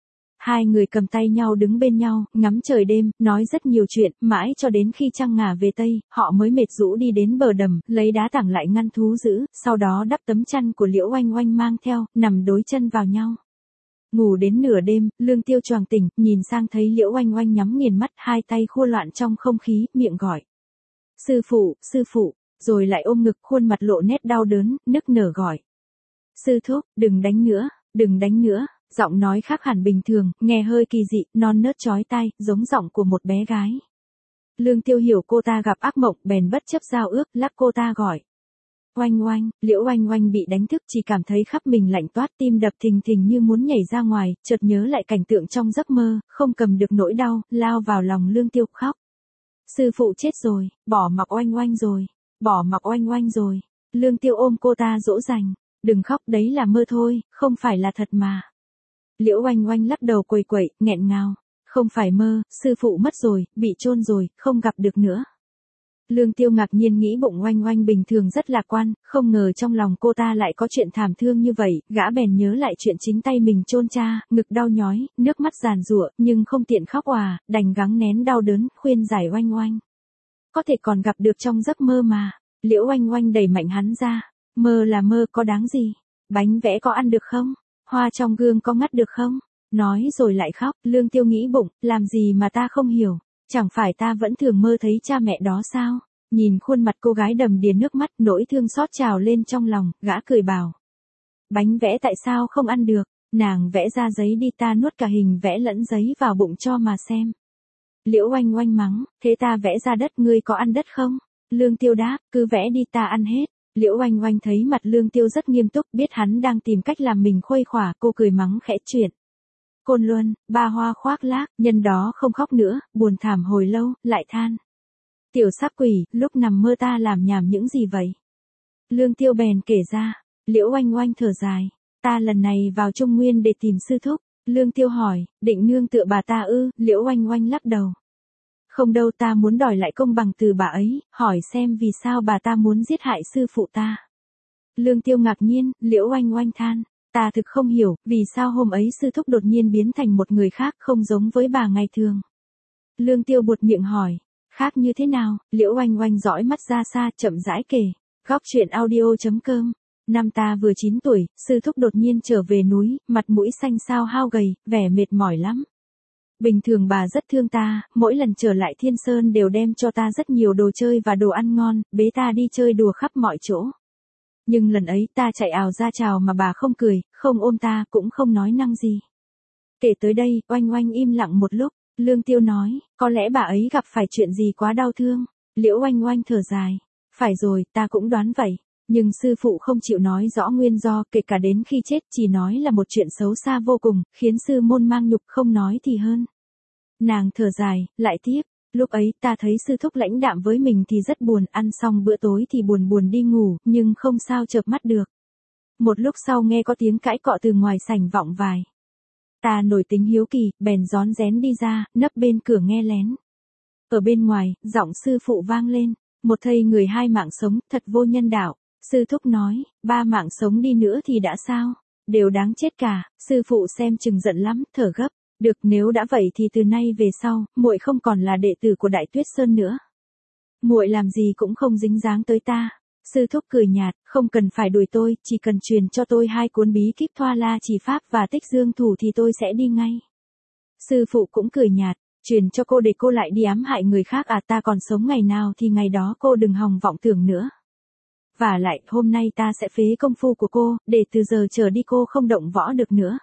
Hai người cầm tay nhau đứng bên nhau, ngắm trời đêm, nói rất nhiều chuyện, mãi cho đến khi trăng ngả về Tây, họ mới mệt rũ đi đến bờ đầm, lấy đá tảng lại ngăn thú dữ, sau đó đắp tấm chăn của Liễu Oanh Oanh mang theo, nằm đối chân vào nhau. Ngủ đến nửa đêm, Lương Tiêu choàng tỉnh, nhìn sang thấy Liễu Oanh Oanh nhắm nghiền mắt, hai tay khua loạn trong không khí, miệng gọi. Sư phụ, rồi lại ôm ngực, khuôn mặt lộ nét đau đớn, nức nở gọi. Sư thúc, đừng đánh nữa. Giọng nói khác hẳn bình thường, nghe hơi kỳ dị, non nớt chói tai, giống giọng của một bé gái. Lương Tiêu hiểu cô ta gặp ác mộng, bèn bất chấp giao ước, lắc cô ta gọi. Oanh Oanh, Liễu Oanh Oanh bị đánh thức, chỉ cảm thấy khắp mình lạnh toát, tim đập thình thình như muốn nhảy ra ngoài, chợt nhớ lại cảnh tượng trong giấc mơ, không cầm được nỗi đau, lao vào lòng Lương Tiêu khóc. Sư phụ chết rồi, bỏ mặc Oanh Oanh rồi. Lương Tiêu ôm cô ta dỗ dành, đừng khóc, đấy là mơ thôi, không phải là thật mà. Liễu Oanh Oanh lắc đầu quẩy quẩy, nghẹn ngào. Không phải mơ, sư phụ mất rồi, bị chôn rồi, không gặp được nữa. Lương Tiêu ngạc nhiên nghĩ bụng Oanh Oanh bình thường rất lạc quan, không ngờ trong lòng cô ta lại có chuyện thảm thương như vậy, gã bèn nhớ lại chuyện chính tay mình chôn cha, ngực đau nhói, nước mắt giàn giụa, nhưng không tiện khóc òa, đành gắng nén đau đớn, khuyên giải Oanh Oanh. Có thể còn gặp được trong giấc mơ mà. Liễu Oanh Oanh đẩy mạnh hắn ra. Mơ là mơ, có đáng gì? Bánh vẽ có ăn được không? Hoa trong gương có ngắt được không? Nói rồi lại khóc. Lương Tiêu nghĩ bụng, làm gì mà ta không hiểu? Chẳng phải ta vẫn thường mơ thấy cha mẹ đó sao? Nhìn khuôn mặt cô gái đầm đìa nước mắt, nỗi thương xót trào lên trong lòng, gã cười bảo. Bánh vẽ tại sao không ăn được? Nàng vẽ ra giấy đi, ta nuốt cả hình vẽ lẫn giấy vào bụng cho mà xem. Liễu Oanh Oanh mắng, thế ta vẽ ra đất, ngươi có ăn đất không? Lương Tiêu đáp, cứ vẽ đi, ta ăn hết. Liễu Oanh Oanh thấy mặt Lương Tiêu rất nghiêm túc, biết hắn đang tìm cách làm mình khuây khỏa, cô cười mắng khẽ chuyện. Côn Luân, ba hoa khoác lác, nhân đó không khóc nữa, buồn thảm hồi lâu, lại than. Tiểu sắc quỷ, lúc nằm mơ ta làm nhảm những gì vậy? Lương Tiêu bèn kể ra. Liễu Oanh Oanh thở dài, ta lần này vào Trung Nguyên để tìm sư thúc. Lương Tiêu hỏi, định nương tựa bà ta ư? Liễu Oanh Oanh lắc đầu. Không đâu, ta muốn đòi lại công bằng từ bà ấy, hỏi xem vì sao bà ta muốn giết hại sư phụ ta. Lương Tiêu ngạc nhiên, Liễu Oanh Oanh than, ta thực không hiểu, vì sao hôm ấy sư thúc đột nhiên biến thành một người khác không giống với bà ngày thường. Lương Tiêu buột miệng hỏi, khác như thế nào? Liễu Oanh Oanh dõi mắt ra xa, chậm rãi kể. Góc truyện audio.com. Năm ta vừa 9 tuổi, sư thúc đột nhiên trở về núi, mặt mũi xanh xao hao gầy, vẻ mệt mỏi lắm. Bình thường bà rất thương ta, mỗi lần trở lại Thiên Sơn đều đem cho ta rất nhiều đồ chơi và đồ ăn ngon, bế ta đi chơi đùa khắp mọi chỗ. Nhưng lần ấy ta chạy ào ra chào mà bà không cười, không ôm ta, cũng không nói năng gì. Kể tới đây, Oanh Oanh im lặng một lúc, Lương Tiêu nói, có lẽ bà ấy gặp phải chuyện gì quá đau thương. Liễu Oanh Oanh thở dài, phải rồi, ta cũng đoán vậy. Nhưng sư phụ không chịu nói rõ nguyên do, kể cả đến khi chết chỉ nói là một chuyện xấu xa vô cùng, khiến sư môn mang nhục, không nói thì hơn. Nàng thở dài, lại tiếp, lúc ấy ta thấy sư thúc lãnh đạm với mình thì rất buồn, ăn xong bữa tối thì buồn buồn đi ngủ, nhưng không sao chợp mắt được. Một lúc sau nghe có tiếng cãi cọ từ ngoài sảnh vọng vài. Ta nổi tính hiếu kỳ, bèn rón rén đi ra, nấp bên cửa nghe lén. Ở bên ngoài, giọng sư phụ vang lên, một thây người hai mạng sống, thật vô nhân đạo. Sư thúc nói, ba mạng sống đi nữa thì đã sao? Đều đáng chết cả. Sư phụ xem chừng giận lắm, thở gấp. Được, nếu đã vậy thì từ nay về sau, muội không còn là đệ tử của Đại Tuyết Sơn nữa. Muội làm gì cũng không dính dáng tới ta. Sư thúc cười nhạt, không cần phải đuổi tôi, chỉ cần truyền cho tôi 2 cuốn bí kíp Thoa La Chỉ Pháp và Tích Dương Thủ thì tôi sẽ đi ngay. Sư phụ cũng cười nhạt, truyền cho cô để cô lại đi ám hại người khác à? Ta còn sống ngày nào thì ngày đó, cô đừng hòng vọng tưởng nữa. Và lại, hôm nay ta sẽ phế công phu của cô, để từ giờ trở đi cô không động võ được nữa.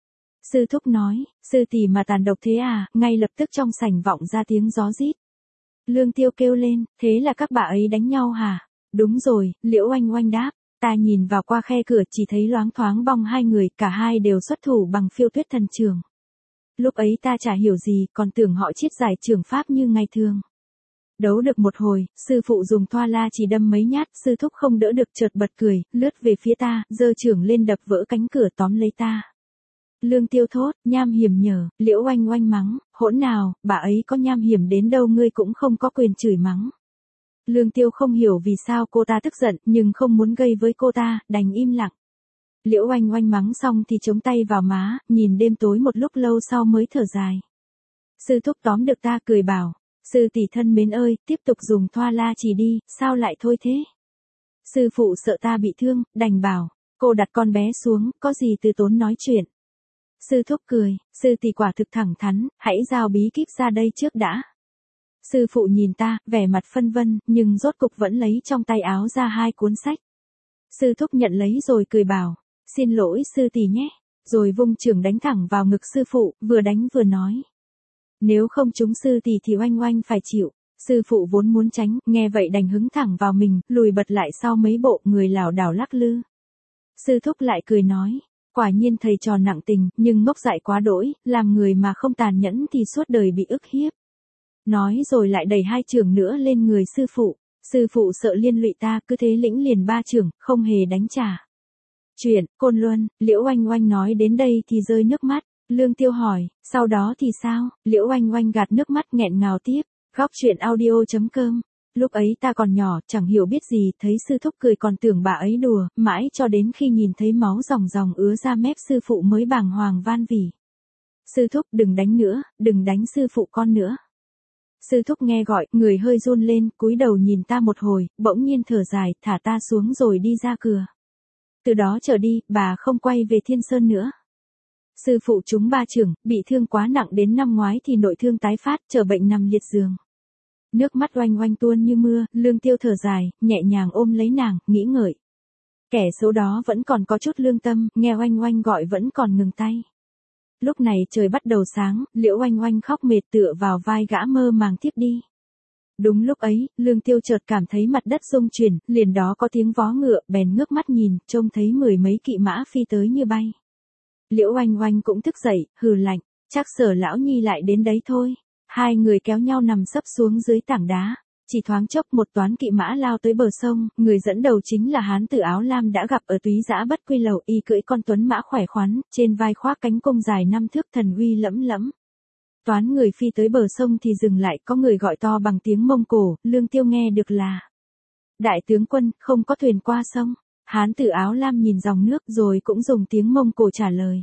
Sư thúc nói, sư tỷ mà tàn độc thế à? Ngay lập tức trong sảnh vọng ra tiếng gió rít. Lương Tiêu kêu lên, thế là các bà ấy đánh nhau hả? Đúng rồi, Liễu Oanh Oanh đáp. Ta nhìn vào qua khe cửa chỉ thấy loáng thoáng bong 2 người, cả hai đều xuất thủ bằng Phiêu Tuyết Thần Trường. Lúc ấy ta chả hiểu gì, còn tưởng họ chiết giải trường pháp như ngày thường. Đấu được một hồi, sư phụ dùng Thoa La chỉ đâm mấy nhát, sư thúc không đỡ được chợt bật cười, lướt về phía ta, giơ chưởng lên đập vỡ cánh cửa tóm lấy ta. Lương Tiêu thốt, nham hiểm nhở. Liễu Oanh Oanh mắng, hỗn nào, bà ấy có nham hiểm đến đâu ngươi cũng không có quyền chửi mắng. Lương Tiêu không hiểu vì sao cô ta tức giận, nhưng không muốn gây với cô ta, đành im lặng. Liễu Oanh Oanh mắng xong thì chống tay vào má, nhìn đêm tối một lúc lâu sau mới thở dài. Sư thúc tóm được ta cười bảo, sư tỷ thân mến ơi, tiếp tục dùng Thoa La chỉ đi, sao lại thôi thế? Sư phụ sợ ta bị thương, đành bảo, cô đặt con bé xuống, có gì từ tốn nói chuyện. Sư thúc cười, sư tỷ quả thực thẳng thắn, hãy giao bí kíp ra đây trước đã. Sư phụ nhìn ta, vẻ mặt phân vân, nhưng rốt cục vẫn lấy trong tay áo ra 2 cuốn sách. Sư thúc nhận lấy rồi cười bảo, xin lỗi sư tỷ nhé, rồi vung chưởng đánh thẳng vào ngực sư phụ, vừa đánh vừa nói. Nếu không trúng sư tỷ thì Oanh Oanh phải chịu. Sư phụ vốn muốn tránh, nghe vậy đành hứng thẳng vào mình, lùi bật lại sau mấy bộ, người lảo đảo lắc lư. Sư thúc lại cười nói, quả nhiên thầy trò nặng tình, nhưng ngốc dại quá đỗi, làm người mà không tàn nhẫn thì suốt đời bị ức hiếp. Nói rồi lại đẩy 2 chưởng nữa lên người sư phụ. Sư phụ sợ liên lụy ta, cứ thế lĩnh liền 3 chưởng, không hề đánh trả. Chuyện, Côn Luân. Liễu Oanh Oanh nói đến đây thì rơi nước mắt. Lương Tiêu hỏi, sau đó thì sao? Liễu Oanh Oanh gạt nước mắt nghẹn ngào tiếp. Góc truyện audio.com Lúc ấy ta còn nhỏ, chẳng hiểu biết gì, thấy sư thúc cười còn tưởng bà ấy đùa, mãi cho đến khi nhìn thấy máu ròng ròng ứa ra mép sư phụ mới bàng hoàng van vỉ. Sư thúc đừng đánh nữa, đừng đánh sư phụ con nữa. Sư thúc nghe gọi, người hơi run lên, cúi đầu nhìn ta một hồi, bỗng nhiên thở dài, thả ta xuống rồi đi ra cửa. Từ đó trở đi, bà không quay về Thiên Sơn nữa. Sư phụ chúng ba trưởng, bị thương quá nặng đến năm ngoái thì nội thương tái phát, trở bệnh nằm liệt giường. Nước mắt oanh oanh tuôn như mưa, Lương Tiêu thở dài, nhẹ nhàng ôm lấy nàng, nghĩ ngợi. Kẻ xấu đó vẫn còn có chút lương tâm, nghe oanh oanh gọi vẫn còn ngừng tay. Lúc này trời bắt đầu sáng, Liễu oanh oanh khóc mệt tựa vào vai gã mơ màng thiếp đi. Đúng lúc ấy, Lương Tiêu chợt cảm thấy mặt đất rung chuyển, liền đó có tiếng vó ngựa, bèn ngước mắt nhìn, trông thấy mười mấy kỵ mã phi tới như bay. Liễu oanh oanh cũng thức dậy, hừ lạnh, chắc Sở lão nhi lại đến đấy thôi. Hai người kéo nhau nằm sấp xuống dưới tảng đá. Chỉ thoáng chốc một toán kỵ mã lao tới bờ sông, người dẫn đầu chính là hán tử áo lam đã gặp ở Túy Dã Bất Quy Lầu, y cưỡi con tuấn mã khỏe khoắn, trên vai khoác cánh cung dài 5 thước thần uy lẫm lẫm. Toán người phi tới bờ sông thì dừng lại, có người gọi to bằng tiếng Mông Cổ, Lương Tiêu nghe được là: Đại tướng quân, không có thuyền qua sông. Hán tử áo lam nhìn dòng nước rồi cũng dùng tiếng Mông Cổ trả lời.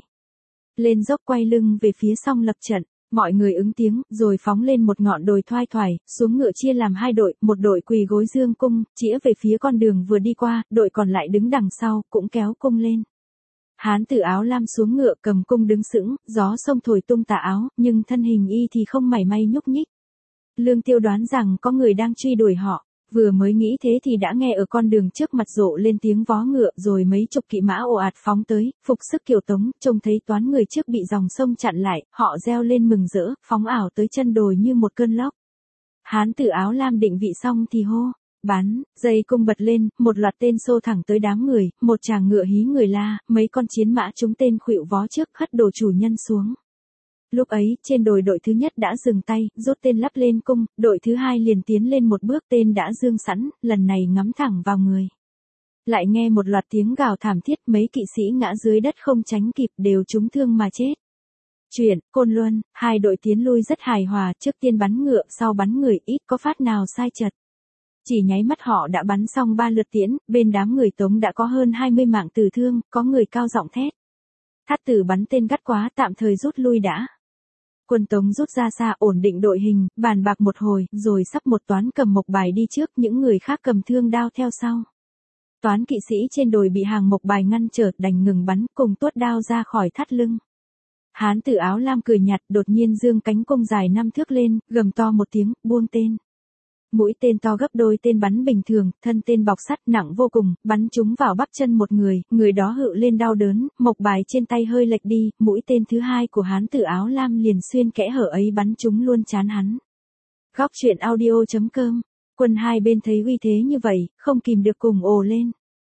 Lên dốc quay lưng về phía sông lập trận. Mọi người ứng tiếng, rồi phóng lên một ngọn đồi thoai thoải, xuống ngựa chia làm hai đội, một đội quỳ gối dương cung, chĩa về phía con đường vừa đi qua, đội còn lại đứng đằng sau, cũng kéo cung lên. Hán tử áo lam xuống ngựa cầm cung đứng sững, gió sông thổi tung tà áo, nhưng thân hình y thì không mảy may nhúc nhích. Lương Tiêu đoán rằng có người đang truy đuổi họ. Vừa mới nghĩ thế thì đã nghe ở con đường trước mặt rộ lên tiếng vó ngựa, rồi mấy chục kỵ mã ồ ạt phóng tới, phục sức kiều tống, trông thấy toán người trước bị dòng sông chặn lại, họ reo lên mừng rỡ, phóng ảo tới chân đồi như một cơn lốc. Hán tử áo lam định vị xong thì hô, bắn, dây cung bật lên, một loạt tên xô thẳng tới đám người, một chàng ngựa hí người la, mấy con chiến mã trúng tên khuỵu vó trước hất đồ chủ nhân xuống. Lúc ấy, trên đồi đội thứ nhất đã dừng tay, rút tên lắp lên cung, đội thứ hai liền tiến lên một bước, tên đã dương sẵn, lần này ngắm thẳng vào người. Lại nghe một loạt tiếng gào thảm thiết, mấy kỵ sĩ ngã dưới đất không tránh kịp, đều trúng thương mà chết. Chuyện, Côn Luân, hai đội tiến lui rất hài hòa, trước tiên bắn ngựa, sau bắn người, ít có phát nào sai chật. Chỉ nháy mắt họ đã bắn xong 3 lượt tiễn, bên đám người Tống đã có hơn 20 mạng tử thương, có người cao giọng thét. Thát tử bắn tên gắt quá, tạm thời rút lui đã. Quân Tống rút ra xa ổn định đội hình, bàn bạc một hồi, rồi sắp một toán cầm mộc bài đi trước, những người khác cầm thương đao theo sau. Toán kỵ sĩ trên đồi bị hàng mộc bài ngăn trở, đành ngừng bắn, cùng tuốt đao ra khỏi thắt lưng. Hán tử áo lam cười nhạt, đột nhiên dương cánh cung dài 5 thước lên, gầm to một tiếng, buông tên. Mũi tên to gấp đôi tên bắn bình thường, thân tên bọc sắt nặng vô cùng, bắn trúng vào bắp chân một người đó hự lên đau đớn, mộc bài trên tay hơi lệch đi, mũi tên thứ hai của hán tử áo lam liền xuyên kẽ hở ấy bắn trúng luôn trán hắn. Góc truyện audio.com, quân hai bên thấy uy thế như vậy, không kìm được cùng ồ lên.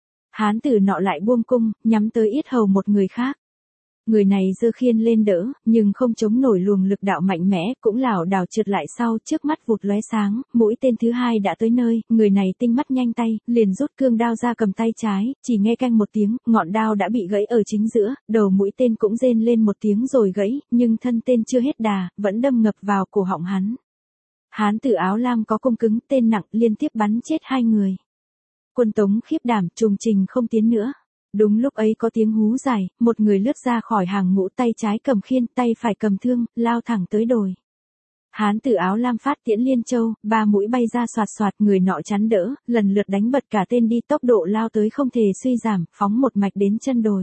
Hán tử nọ lại buông cung, nhắm tới yết hầu một người khác. Người này giơ khiên lên đỡ, nhưng không chống nổi luồng lực đạo mạnh mẽ, cũng lảo đảo trượt lại sau, trước mắt vụt lóe sáng, mũi tên thứ hai đã tới nơi, người này tinh mắt nhanh tay, liền rút cương đao ra cầm tay trái, chỉ nghe canh một tiếng, ngọn đao đã bị gãy ở chính giữa, đầu mũi tên cũng rên lên một tiếng rồi gãy, nhưng thân tên chưa hết đà, vẫn đâm ngập vào cổ họng hắn. Hán tử áo lam có cung cứng, tên nặng, liên tiếp bắn chết 2 người. Quân Tống khiếp đảm, trùng trình không tiến nữa. Đúng lúc ấy có tiếng hú dài, một người lướt ra khỏi hàng ngũ, tay trái cầm khiên, tay phải cầm thương, lao thẳng tới đồi. Hán tử áo lam phát tiễn liên châu, 3 mũi bay ra xoạt xoạt, người nọ chắn đỡ, lần lượt đánh bật cả tên đi, tốc độ lao tới không thể suy giảm, phóng một mạch đến chân đồi.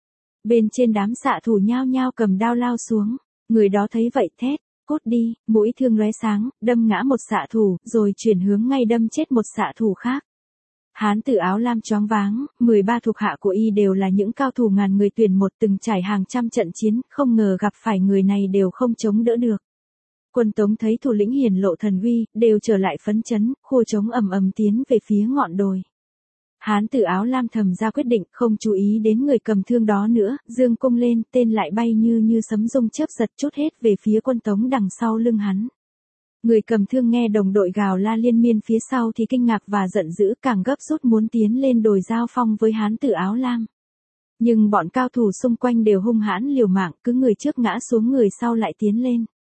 Bên trên đám xạ thủ nhao nhao cầm đao lao xuống, người đó thấy vậy thét, cút đi, mũi thương lóe sáng, đâm ngã một xạ thủ, rồi chuyển hướng ngay đâm chết một xạ thủ khác. Hán tử áo lam choáng váng, 13 thuộc hạ của y đều là những cao thủ ngàn người tuyển một, từng trải hàng trăm trận chiến, không ngờ gặp phải người này đều không chống đỡ được. Quân Tống thấy thủ lĩnh hiển lộ thần uy, đều trở lại phấn chấn, khua trống ầm ầm tiến về phía ngọn đồi. Hán tử áo lam thầm ra quyết định, không chú ý đến người cầm thương đó nữa, dương cung lên, tên lại bay như sấm rung chớp giật chút hết về phía Quân Tống đằng sau lưng hắn. Người cầm thương nghe đồng đội gào la liên miên phía sau thì kinh ngạc và giận dữ, càng gấp rút muốn tiến lên đồi giao phong với hán tử áo lam. Nhưng bọn cao thủ xung quanh đều hung hãn liều mạng, cứ người trước ngã xuống người sau lại tiến lên.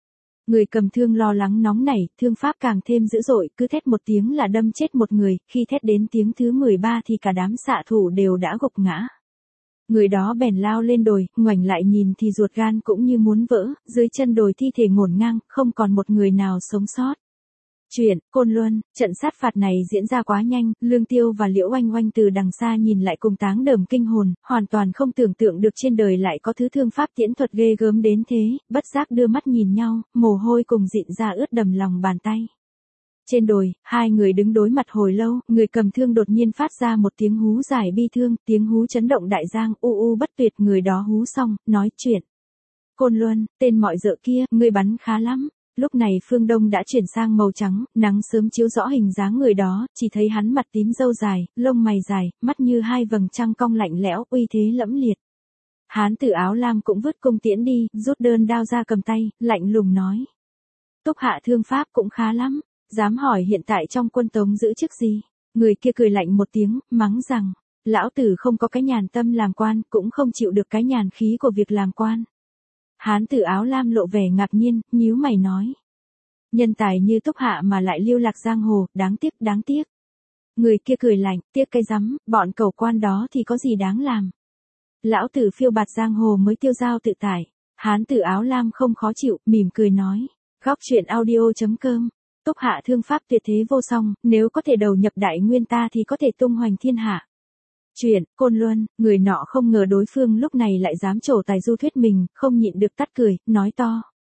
Người cầm thương lo lắng nóng nảy, thương pháp càng thêm dữ dội, cứ thét một tiếng là đâm chết một người, khi thét đến tiếng thứ 13 thì cả đám xạ thủ đều đã gục ngã. Người đó bèn lao lên đồi, ngoảnh lại nhìn thì ruột gan cũng như muốn vỡ, dưới chân đồi thi thể ngổn ngang, không còn một người nào sống sót. Chuyện, Côn Luân, trận sát phạt này diễn ra quá nhanh, Lương Tiêu và Liễu Oanh Oanh từ đằng xa nhìn lại cùng táng đờm kinh hồn, hoàn toàn không tưởng tượng được trên đời lại có thứ thương pháp tiễn thuật ghê gớm đến thế, bất giác đưa mắt nhìn nhau, mồ hôi cùng dịn ra ướt đầm lòng bàn tay. Trên đồi, hai người đứng đối mặt hồi lâu, người cầm thương đột nhiên phát ra một tiếng hú dài bi thương, tiếng hú chấn động đại giang, u u bất tuyệt, người đó hú xong, nói chuyện. Côn Luân, tên mọi dợ kia, ngươi bắn khá lắm. Lúc này phương đông đã chuyển sang màu trắng, nắng sớm chiếu rõ hình dáng người đó, chỉ thấy hắn mặt tím râu dài, lông mày dài, mắt như hai vầng trăng cong lạnh lẽo, uy thế lẫm liệt. Hán tử áo lam cũng vứt cung tiễn đi, rút đơn đao ra cầm tay, lạnh lùng nói. Túc hạ thương pháp cũng khá lắm, dám hỏi hiện tại trong quân Tống giữ chức gì? Người kia cười lạnh một tiếng, mắng rằng, lão tử không có cái nhàn tâm làm quan, cũng không chịu được cái nhàn khí của việc làm quan. Hán tử áo lam lộ vẻ ngạc nhiên, nhíu mày nói. Nhân tài như Túc hạ mà lại lưu lạc giang hồ, đáng tiếc, đáng tiếc. Người kia cười lạnh, tiếc cái rắm, bọn cầu quan đó thì có gì đáng làm. Lão tử phiêu bạt giang hồ mới tiêu dao tự tại. Hán tử áo lam không khó chịu, mỉm cười nói. Góc truyện audio.com. Túc hạ thương pháp tuyệt thế vô song, nếu có thể đầu nhập đại nguyên ta thì có thể tung hoành thiên hạ. Chuyện, Côn Luân, người nọ không ngờ đối phương lúc này lại dám trổ tài du thuyết mình, không nhịn được tắt cười, nói to.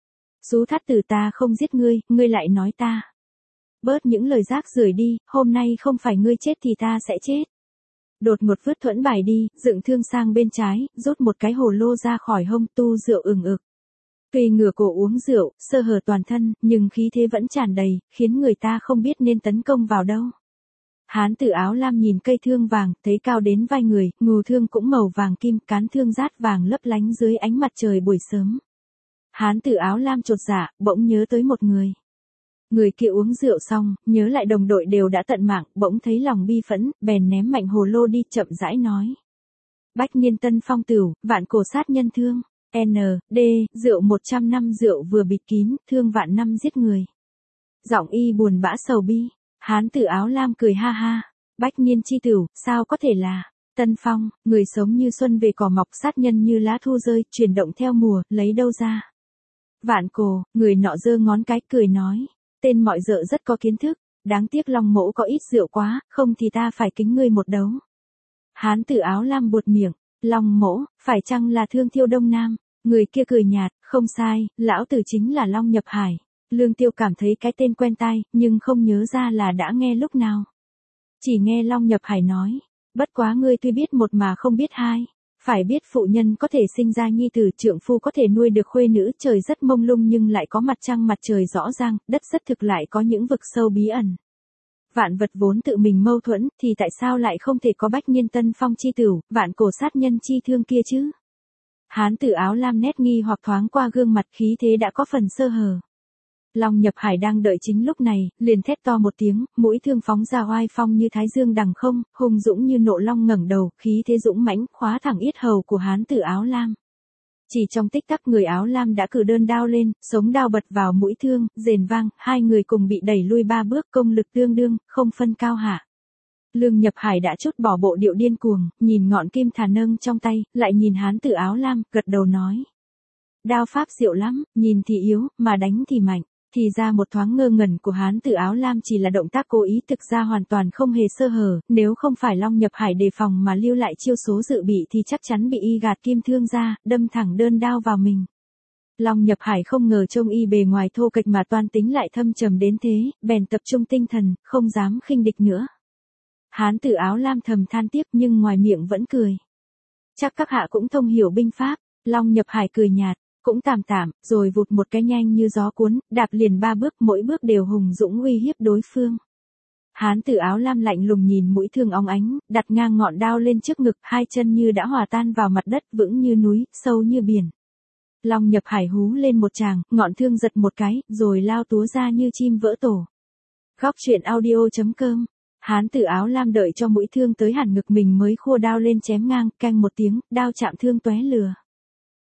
Xú thắt tử ta không giết ngươi, ngươi lại nói ta. Bớt những lời rác rưởi đi, hôm nay không phải ngươi chết thì ta sẽ chết. Đột ngột vứt thuẫn bài đi, dựng thương sang bên trái, rút một cái hồ lô ra khỏi hông, tu rượu ừng ực. Tuy ngửa cổ uống rượu, sơ hở toàn thân, nhưng khí thế vẫn tràn đầy, khiến người ta không biết nên tấn công vào đâu. Hán tử áo lam nhìn cây thương vàng, thấy cao đến vai người, ngù thương cũng màu vàng kim, cán thương rát vàng lấp lánh dưới ánh mặt trời buổi sớm. Hán tử áo lam chột dạ, bỗng nhớ tới một người. Người kia uống rượu xong, nhớ lại đồng đội đều đã tận mạng, bỗng thấy lòng bi phẫn, bèn ném mạnh hồ lô đi, chậm rãi nói. Bách niên tân phong tửu, vạn cổ sát nhân thương. N.D. Rượu 100 năm rượu vừa bịt kín, thương vạn năm giết người. Giọng y buồn bã sầu bi. Hán tử áo lam cười ha ha. Bách niên chi tửu, sao có thể là. Tân phong, người sống như xuân về cỏ mọc, sát nhân như lá thu rơi, chuyển động theo mùa, lấy đâu ra. Vạn cổ, người nọ giơ ngón cái cười nói. Tên mọi dợ rất có kiến thức, đáng tiếc Long mỗ có ít rượu quá, không thì ta phải kính ngươi một đấu. Hán tử áo lam buột miệng. Long mỗ, phải chăng là Thương Thiêu Đông Nam? Người kia cười nhạt, không sai, lão tử chính là Long Nhập Hải. Lương Tiêu cảm thấy cái tên quen tai, nhưng không nhớ ra là đã nghe lúc nào. Chỉ nghe Long Nhập Hải nói, bất quá ngươi tuy biết một mà không biết hai. Phải biết phụ nhân có thể sinh ra nhi tử, trượng phu có thể nuôi được khuê nữ, trời rất mông lung nhưng lại có mặt trăng mặt trời rõ ràng, đất rất thực lại có những vực sâu bí ẩn. Vạn vật vốn tự mình mâu thuẫn, thì tại sao lại không thể có bách niên tân phong chi tửu, vạn cổ sát nhân chi thương kia chứ? Hán tử áo lam nét nghi hoặc thoáng qua gương mặt, khí thế đã có phần sơ hở. Long Nhập Hải đang đợi chính lúc này, liền thét to một tiếng, mũi thương phóng ra oai phong như thái dương đằng không, hùng dũng như nộ long ngẩng đầu, khí thế dũng mãnh, khóa thẳng yết hầu của hán tử áo lam. Chỉ trong tích tắc người áo lam đã cử đơn đao lên, sống đao bật vào mũi thương, rền vang, hai người cùng bị đẩy lui 3 bước, công lực tương đương, không phân cao hạ. Lương Nhập Hải đã trút bỏ bộ điệu điên cuồng, nhìn ngọn kim thà nâng trong tay, lại nhìn hán tử áo lam, gật đầu nói. Đao pháp diệu lắm, nhìn thì yếu, mà đánh thì mạnh. Thì ra một thoáng ngơ ngẩn của hán tử áo lam chỉ là động tác cố ý, thực ra hoàn toàn không hề sơ hở, nếu không phải Long Nhập Hải đề phòng mà lưu lại chiêu số dự bị thì chắc chắn bị y gạt kim thương ra, đâm thẳng đơn đao vào mình. Long Nhập Hải không ngờ trông y bề ngoài thô kệch mà toan tính lại thâm trầm đến thế, bèn tập trung tinh thần, không dám khinh địch nữa. Hán tử áo lam thầm than tiếc nhưng ngoài miệng vẫn cười. Chắc các hạ cũng thông hiểu binh pháp, Long Nhập Hải cười nhạt. Cũng tạm tạm, rồi vụt một cái nhanh như gió cuốn, đạp liền 3 bước, mỗi bước đều hùng dũng uy hiếp đối phương. Hán tử áo lam lạnh lùng nhìn mũi thương óng ánh, đặt ngang ngọn đao lên trước ngực, hai chân như đã hòa tan vào mặt đất, vững như núi, sâu như biển. Long Nhập Hải hú lên một tràng, ngọn thương giật một cái, rồi lao túa ra như chim vỡ tổ. Góc truyện audio.com. Hán tử áo lam đợi cho mũi thương tới hẳn ngực mình mới khua đao lên chém ngang, canh một tiếng, đao chạm thương tóe lửa.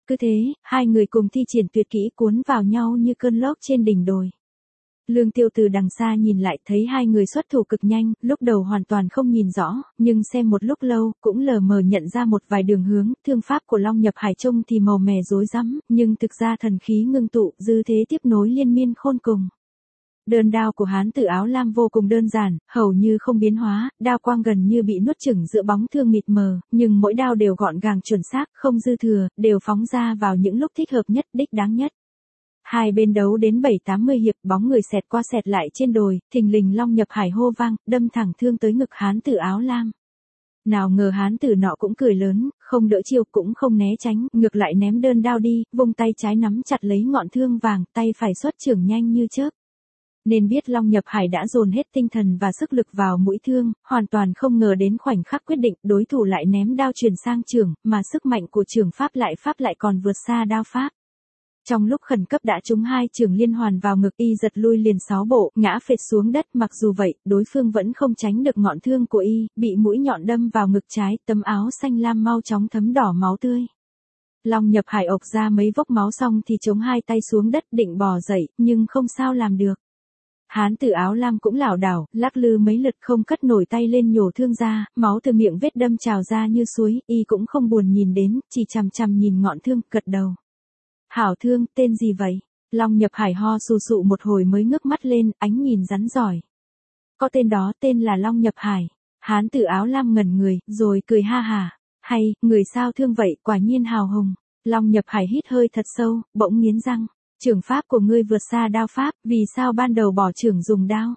Cứ thế, hai người cùng thi triển tuyệt kỹ cuốn vào nhau như cơn lốc trên đỉnh đồi. Lương Tiêu từ đằng xa nhìn lại thấy hai người xuất thủ cực nhanh, lúc đầu hoàn toàn không nhìn rõ, nhưng xem một lúc lâu, cũng lờ mờ nhận ra một vài đường hướng, thương pháp của Long Nhập Hải trông thì màu mè rối rắm, nhưng thực ra thần khí ngưng tụ, dư thế tiếp nối liên miên khôn cùng. Đơn đao của hán tử áo lam vô cùng đơn giản, hầu như không biến hóa, đao quang gần như bị nuốt chửng giữa bóng thương mịt mờ, nhưng mỗi đao đều gọn gàng chuẩn xác, không dư thừa, đều phóng ra vào những lúc thích hợp nhất, đích đáng nhất. Hai bên đấu đến 7-80 hiệp, bóng người xẹt qua xẹt lại trên đồi, thình lình Long Nhập Hải hô vang, đâm thẳng thương tới ngực hán tử áo lam. Nào ngờ hán tử nọ cũng cười lớn, không đỡ chiêu cũng không né tránh, ngược lại ném đơn đao đi, vung tay trái nắm chặt lấy ngọn thương vàng, tay phải xuất chưởng nhanh như chớp. Nên biết Long Nhập Hải đã dồn hết tinh thần và sức lực vào mũi thương, hoàn toàn không ngờ đến khoảnh khắc quyết định, đối thủ lại ném đao chuyển sang chưởng, mà sức mạnh của chưởng pháp lại còn vượt xa đao pháp. Trong lúc khẩn cấp đã trúng hai chưởng liên hoàn vào ngực, y giật lui liền 6 bộ, ngã phệt xuống đất, mặc dù vậy, đối phương vẫn không tránh được ngọn thương của y, bị mũi nhọn đâm vào ngực trái, tấm áo xanh lam mau chóng thấm đỏ máu tươi. Long Nhập Hải ộc ra mấy vốc máu xong thì chống hai tay xuống đất định bò dậy, nhưng không sao làm được. Hán tử áo lam cũng lảo đảo, lắc lư mấy lượt không cất nổi tay lên nhổ thương ra, máu từ miệng vết đâm trào ra như suối, y cũng không buồn nhìn đến, chỉ chằm chằm nhìn ngọn thương, gật đầu. Hảo thương, tên gì vậy? Long Nhập Hải ho sù sụ một hồi mới ngước mắt lên, ánh nhìn rắn giỏi. Có tên đó, tên là Long Nhập Hải. Hán tử áo lam ngẩn người, rồi cười ha hà. Hay, người sao thương vậy, quả nhiên hào hùng. Long Nhập Hải hít hơi thật sâu, bỗng nghiến răng. Chưởng pháp của ngươi vượt xa đao pháp, vì sao ban đầu bỏ chưởng dùng đao?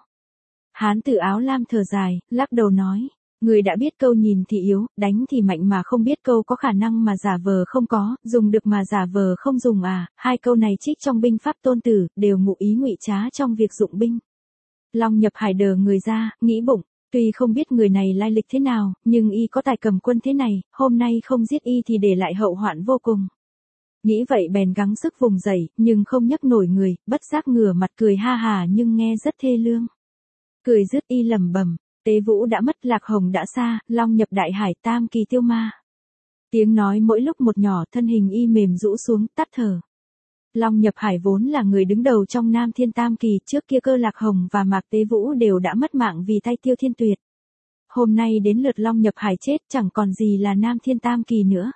Hán tử áo lam thở dài, lắc đầu nói. Người đã biết câu nhìn thì yếu, đánh thì mạnh mà không biết câu có khả năng mà giả vờ không có, dùng được mà giả vờ không dùng à, hai câu này trích trong binh pháp Tôn Tử, đều ngụ ý ngụy trá trong việc dụng binh. Long Nhập Hải đờ người ra, nghĩ bụng, tuy không biết người này lai lịch thế nào, nhưng y có tài cầm quân thế này, hôm nay không giết y thì để lại hậu hoạn vô cùng. Nghĩ vậy bèn gắng sức vùng dậy, nhưng không nhấc nổi người, bất giác ngửa mặt cười ha hà nhưng nghe rất thê lương. Cười dứt y lẩm bẩm. Tế Vũ đã mất, Lạc Hồng đã xa, Long Nhập Đại Hải, tam kỳ tiêu ma. Tiếng nói mỗi lúc một nhỏ, thân hình y mềm rũ xuống, tắt thở. Long Nhập Hải vốn là người đứng đầu trong Nam Thiên Tam Kỳ, trước kia Cơ Lạc Hồng và Mạc Tế Vũ đều đã mất mạng vì tay Tiêu Thiên Tuyệt. Hôm nay đến lượt Long Nhập Hải chết, chẳng còn gì là Nam Thiên Tam Kỳ nữa.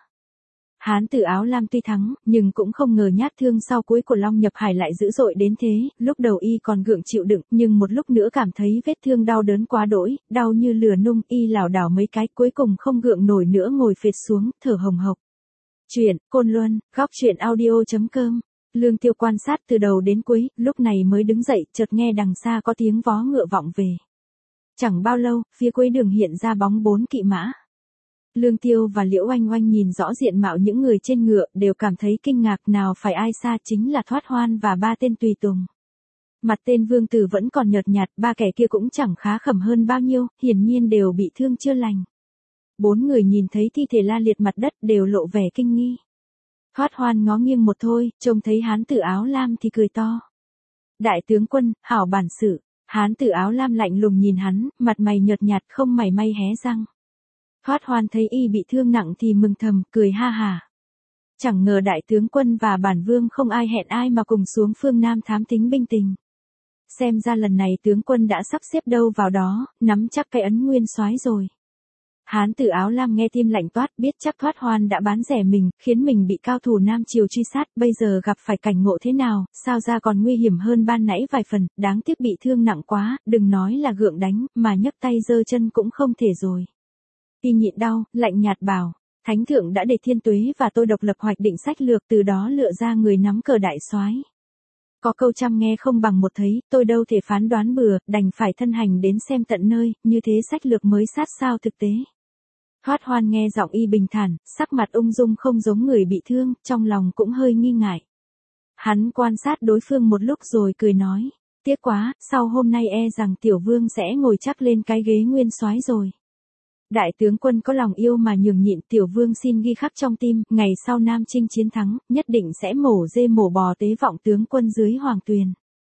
Hán tử áo lam tuy thắng, nhưng cũng không ngờ nhát thương sau cuối của Long Nhập Hải lại dữ dội đến thế, lúc đầu y còn gượng chịu đựng, nhưng một lúc nữa cảm thấy vết thương đau đớn quá đỗi, đau như lửa nung, y lảo đảo mấy cái, cuối cùng không gượng nổi nữa ngồi phệt xuống, thở hồng hộc. Chuyện, Côn Luân, góc chuyện audio.com. Lương Tiêu quan sát từ đầu đến cuối, lúc này mới đứng dậy, chợt nghe đằng xa có tiếng vó ngựa vọng về. Chẳng bao lâu, phía cuối đường hiện ra bóng 4 kỵ mã. Lương Tiêu và Liễu Oanh Oanh nhìn rõ diện mạo những người trên ngựa, đều cảm thấy kinh ngạc, nào phải ai xa chính là Thoát Hoan và 3 tên tùy tùng. Mặt tên vương tử vẫn còn nhợt nhạt, 3 kẻ kia cũng chẳng khá khẩm hơn bao nhiêu, hiển nhiên đều bị thương chưa lành. 4 người nhìn thấy thi thể la liệt mặt đất đều lộ vẻ kinh nghi. Thoát Hoan ngó nghiêng một thôi, trông thấy hán tử áo lam thì cười to. Đại tướng quân, hảo bản sự. Hán tử áo lam lạnh lùng nhìn hắn, mặt mày nhợt nhạt không mảy may hé răng. Thoát Hoan thấy y bị thương nặng thì mừng thầm, cười ha hà. Chẳng ngờ đại tướng quân và bản vương không ai hẹn ai mà cùng xuống phương Nam thám thính binh tình. Xem ra lần này tướng quân đã sắp xếp đâu vào đó, nắm chắc cái ấn nguyên soái rồi. Hán tử áo lam nghe tim lạnh toát, biết chắc Thoát Hoan đã bán rẻ mình, khiến mình bị cao thủ Nam Triều truy sát, bây giờ gặp phải cảnh ngộ thế nào, sao ra còn nguy hiểm hơn ban nãy vài phần, đáng tiếc bị thương nặng quá, đừng nói là gượng đánh, mà nhấc tay giơ chân cũng không thể rồi. Y nhịn đau, lạnh nhạt bảo, Thánh thượng đã để Thiên Tuế và tôi độc lập hoạch định sách lược, từ đó lựa ra người nắm cờ đại soái. Có câu trăm nghe không bằng một thấy, tôi đâu thể phán đoán bừa, đành phải thân hành đến xem tận nơi, như thế sách lược mới sát sao thực tế. Thoát Hoan nghe giọng y bình thản, sắc mặt ung dung không giống người bị thương, trong lòng cũng hơi nghi ngại. Hắn quan sát đối phương một lúc rồi cười nói, tiếc quá, sau hôm nay e rằng tiểu vương sẽ ngồi chắc lên cái ghế nguyên soái rồi. Đại tướng quân có lòng yêu mà nhường nhịn, tiểu vương xin ghi khắc trong tim, ngày sau Nam Chinh chiến thắng, nhất định sẽ mổ dê mổ bò tế vọng tướng quân dưới hoàng tuyền.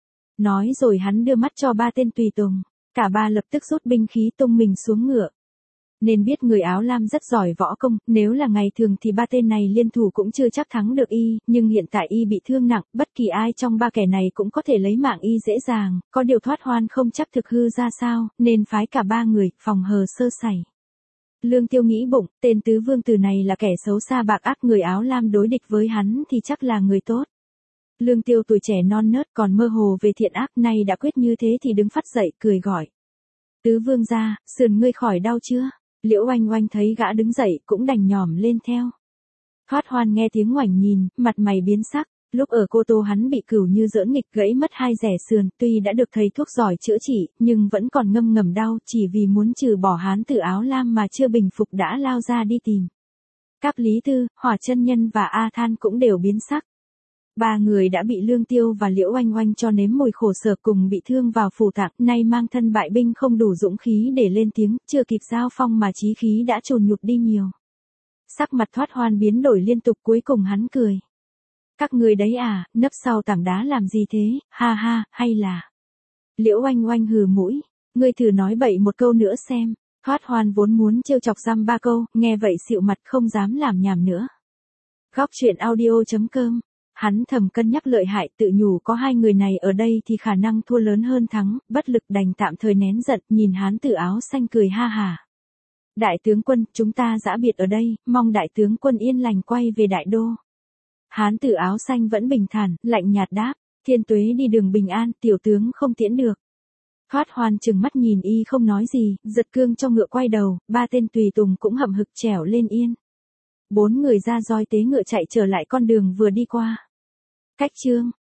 Nói rồi hắn đưa mắt cho 3 tên tùy tùng, cả 3 lập tức rút binh khí tung mình xuống ngựa. Nên biết người áo lam rất giỏi võ công, nếu là ngày thường thì ba tên này liên thủ cũng chưa chắc thắng được y, nhưng hiện tại y bị thương nặng, bất kỳ ai trong ba kẻ này cũng có thể lấy mạng y dễ dàng, có điều Thoát Hoan không chắc thực hư ra sao, nên phái cả ba người, phòng hờ sơ sẩy. Lương Tiêu nghĩ bụng, tên tứ vương tử này là kẻ xấu xa bạc ác, người áo lam đối địch với hắn thì chắc là người tốt. Lương Tiêu tuổi trẻ non nớt còn mơ hồ về thiện ác, nay đã quyết như thế thì đứng phát dậy, cười gọi. Tứ vương gia, sườn ngươi khỏi đau chưa? Liễu Oanh Oanh thấy gã đứng dậy cũng đành nhỏm lên theo. Thoát Hoan nghe tiếng ngoảnh nhìn, mặt mày biến sắc. Lúc ở Cô Tô hắn bị cửu như giỡn nghịch gãy mất hai rẻ sườn, tuy đã được thầy thuốc giỏi chữa trị, nhưng vẫn còn ngâm ngầm đau, chỉ vì muốn trừ bỏ hán tử áo lam mà chưa bình phục đã lao ra đi tìm. Các Lý Tư, Hỏa Chân Nhân và A Than cũng đều biến sắc. Ba người đã bị Lương Tiêu và Liễu Oanh Oanh cho nếm mùi khổ sở, cùng bị thương vào phủ tạng, nay mang thân bại binh không đủ dũng khí để lên tiếng, chưa kịp giao phong mà chí khí đã trồn nhụt đi nhiều. Sắc mặt Thoát Hoan biến đổi liên tục, cuối cùng hắn cười. Các người đấy à, nấp sau tảng đá làm gì thế, ha ha, hay là... Liễu Oanh Oanh hừ mũi, ngươi thử nói bậy một câu nữa xem. Thoát Hoan vốn muốn trêu chọc dăm ba câu, nghe vậy xịu mặt không dám làm nhảm nữa. Góc truyện audio.com. Hắn thầm cân nhắc lợi hại, tự nhủ có hai người này ở đây thì khả năng thua lớn hơn thắng, bất lực đành tạm thời nén giận, nhìn hán tử áo xanh cười ha hà. Đại tướng quân, chúng ta giã biệt ở đây, mong đại tướng quân yên lành quay về đại đô. Hán tử áo xanh vẫn bình thản, lạnh nhạt đáp, Thiên Tuế đi đường bình an, tiểu tướng không tiễn được. Thoát Hoan chừng mắt nhìn y không nói gì, giật cương cho ngựa quay đầu, ba tên tùy tùng cũng hậm hực trèo lên yên. Bốn người ra roi tế ngựa chạy trở lại con đường vừa đi qua. Cách chương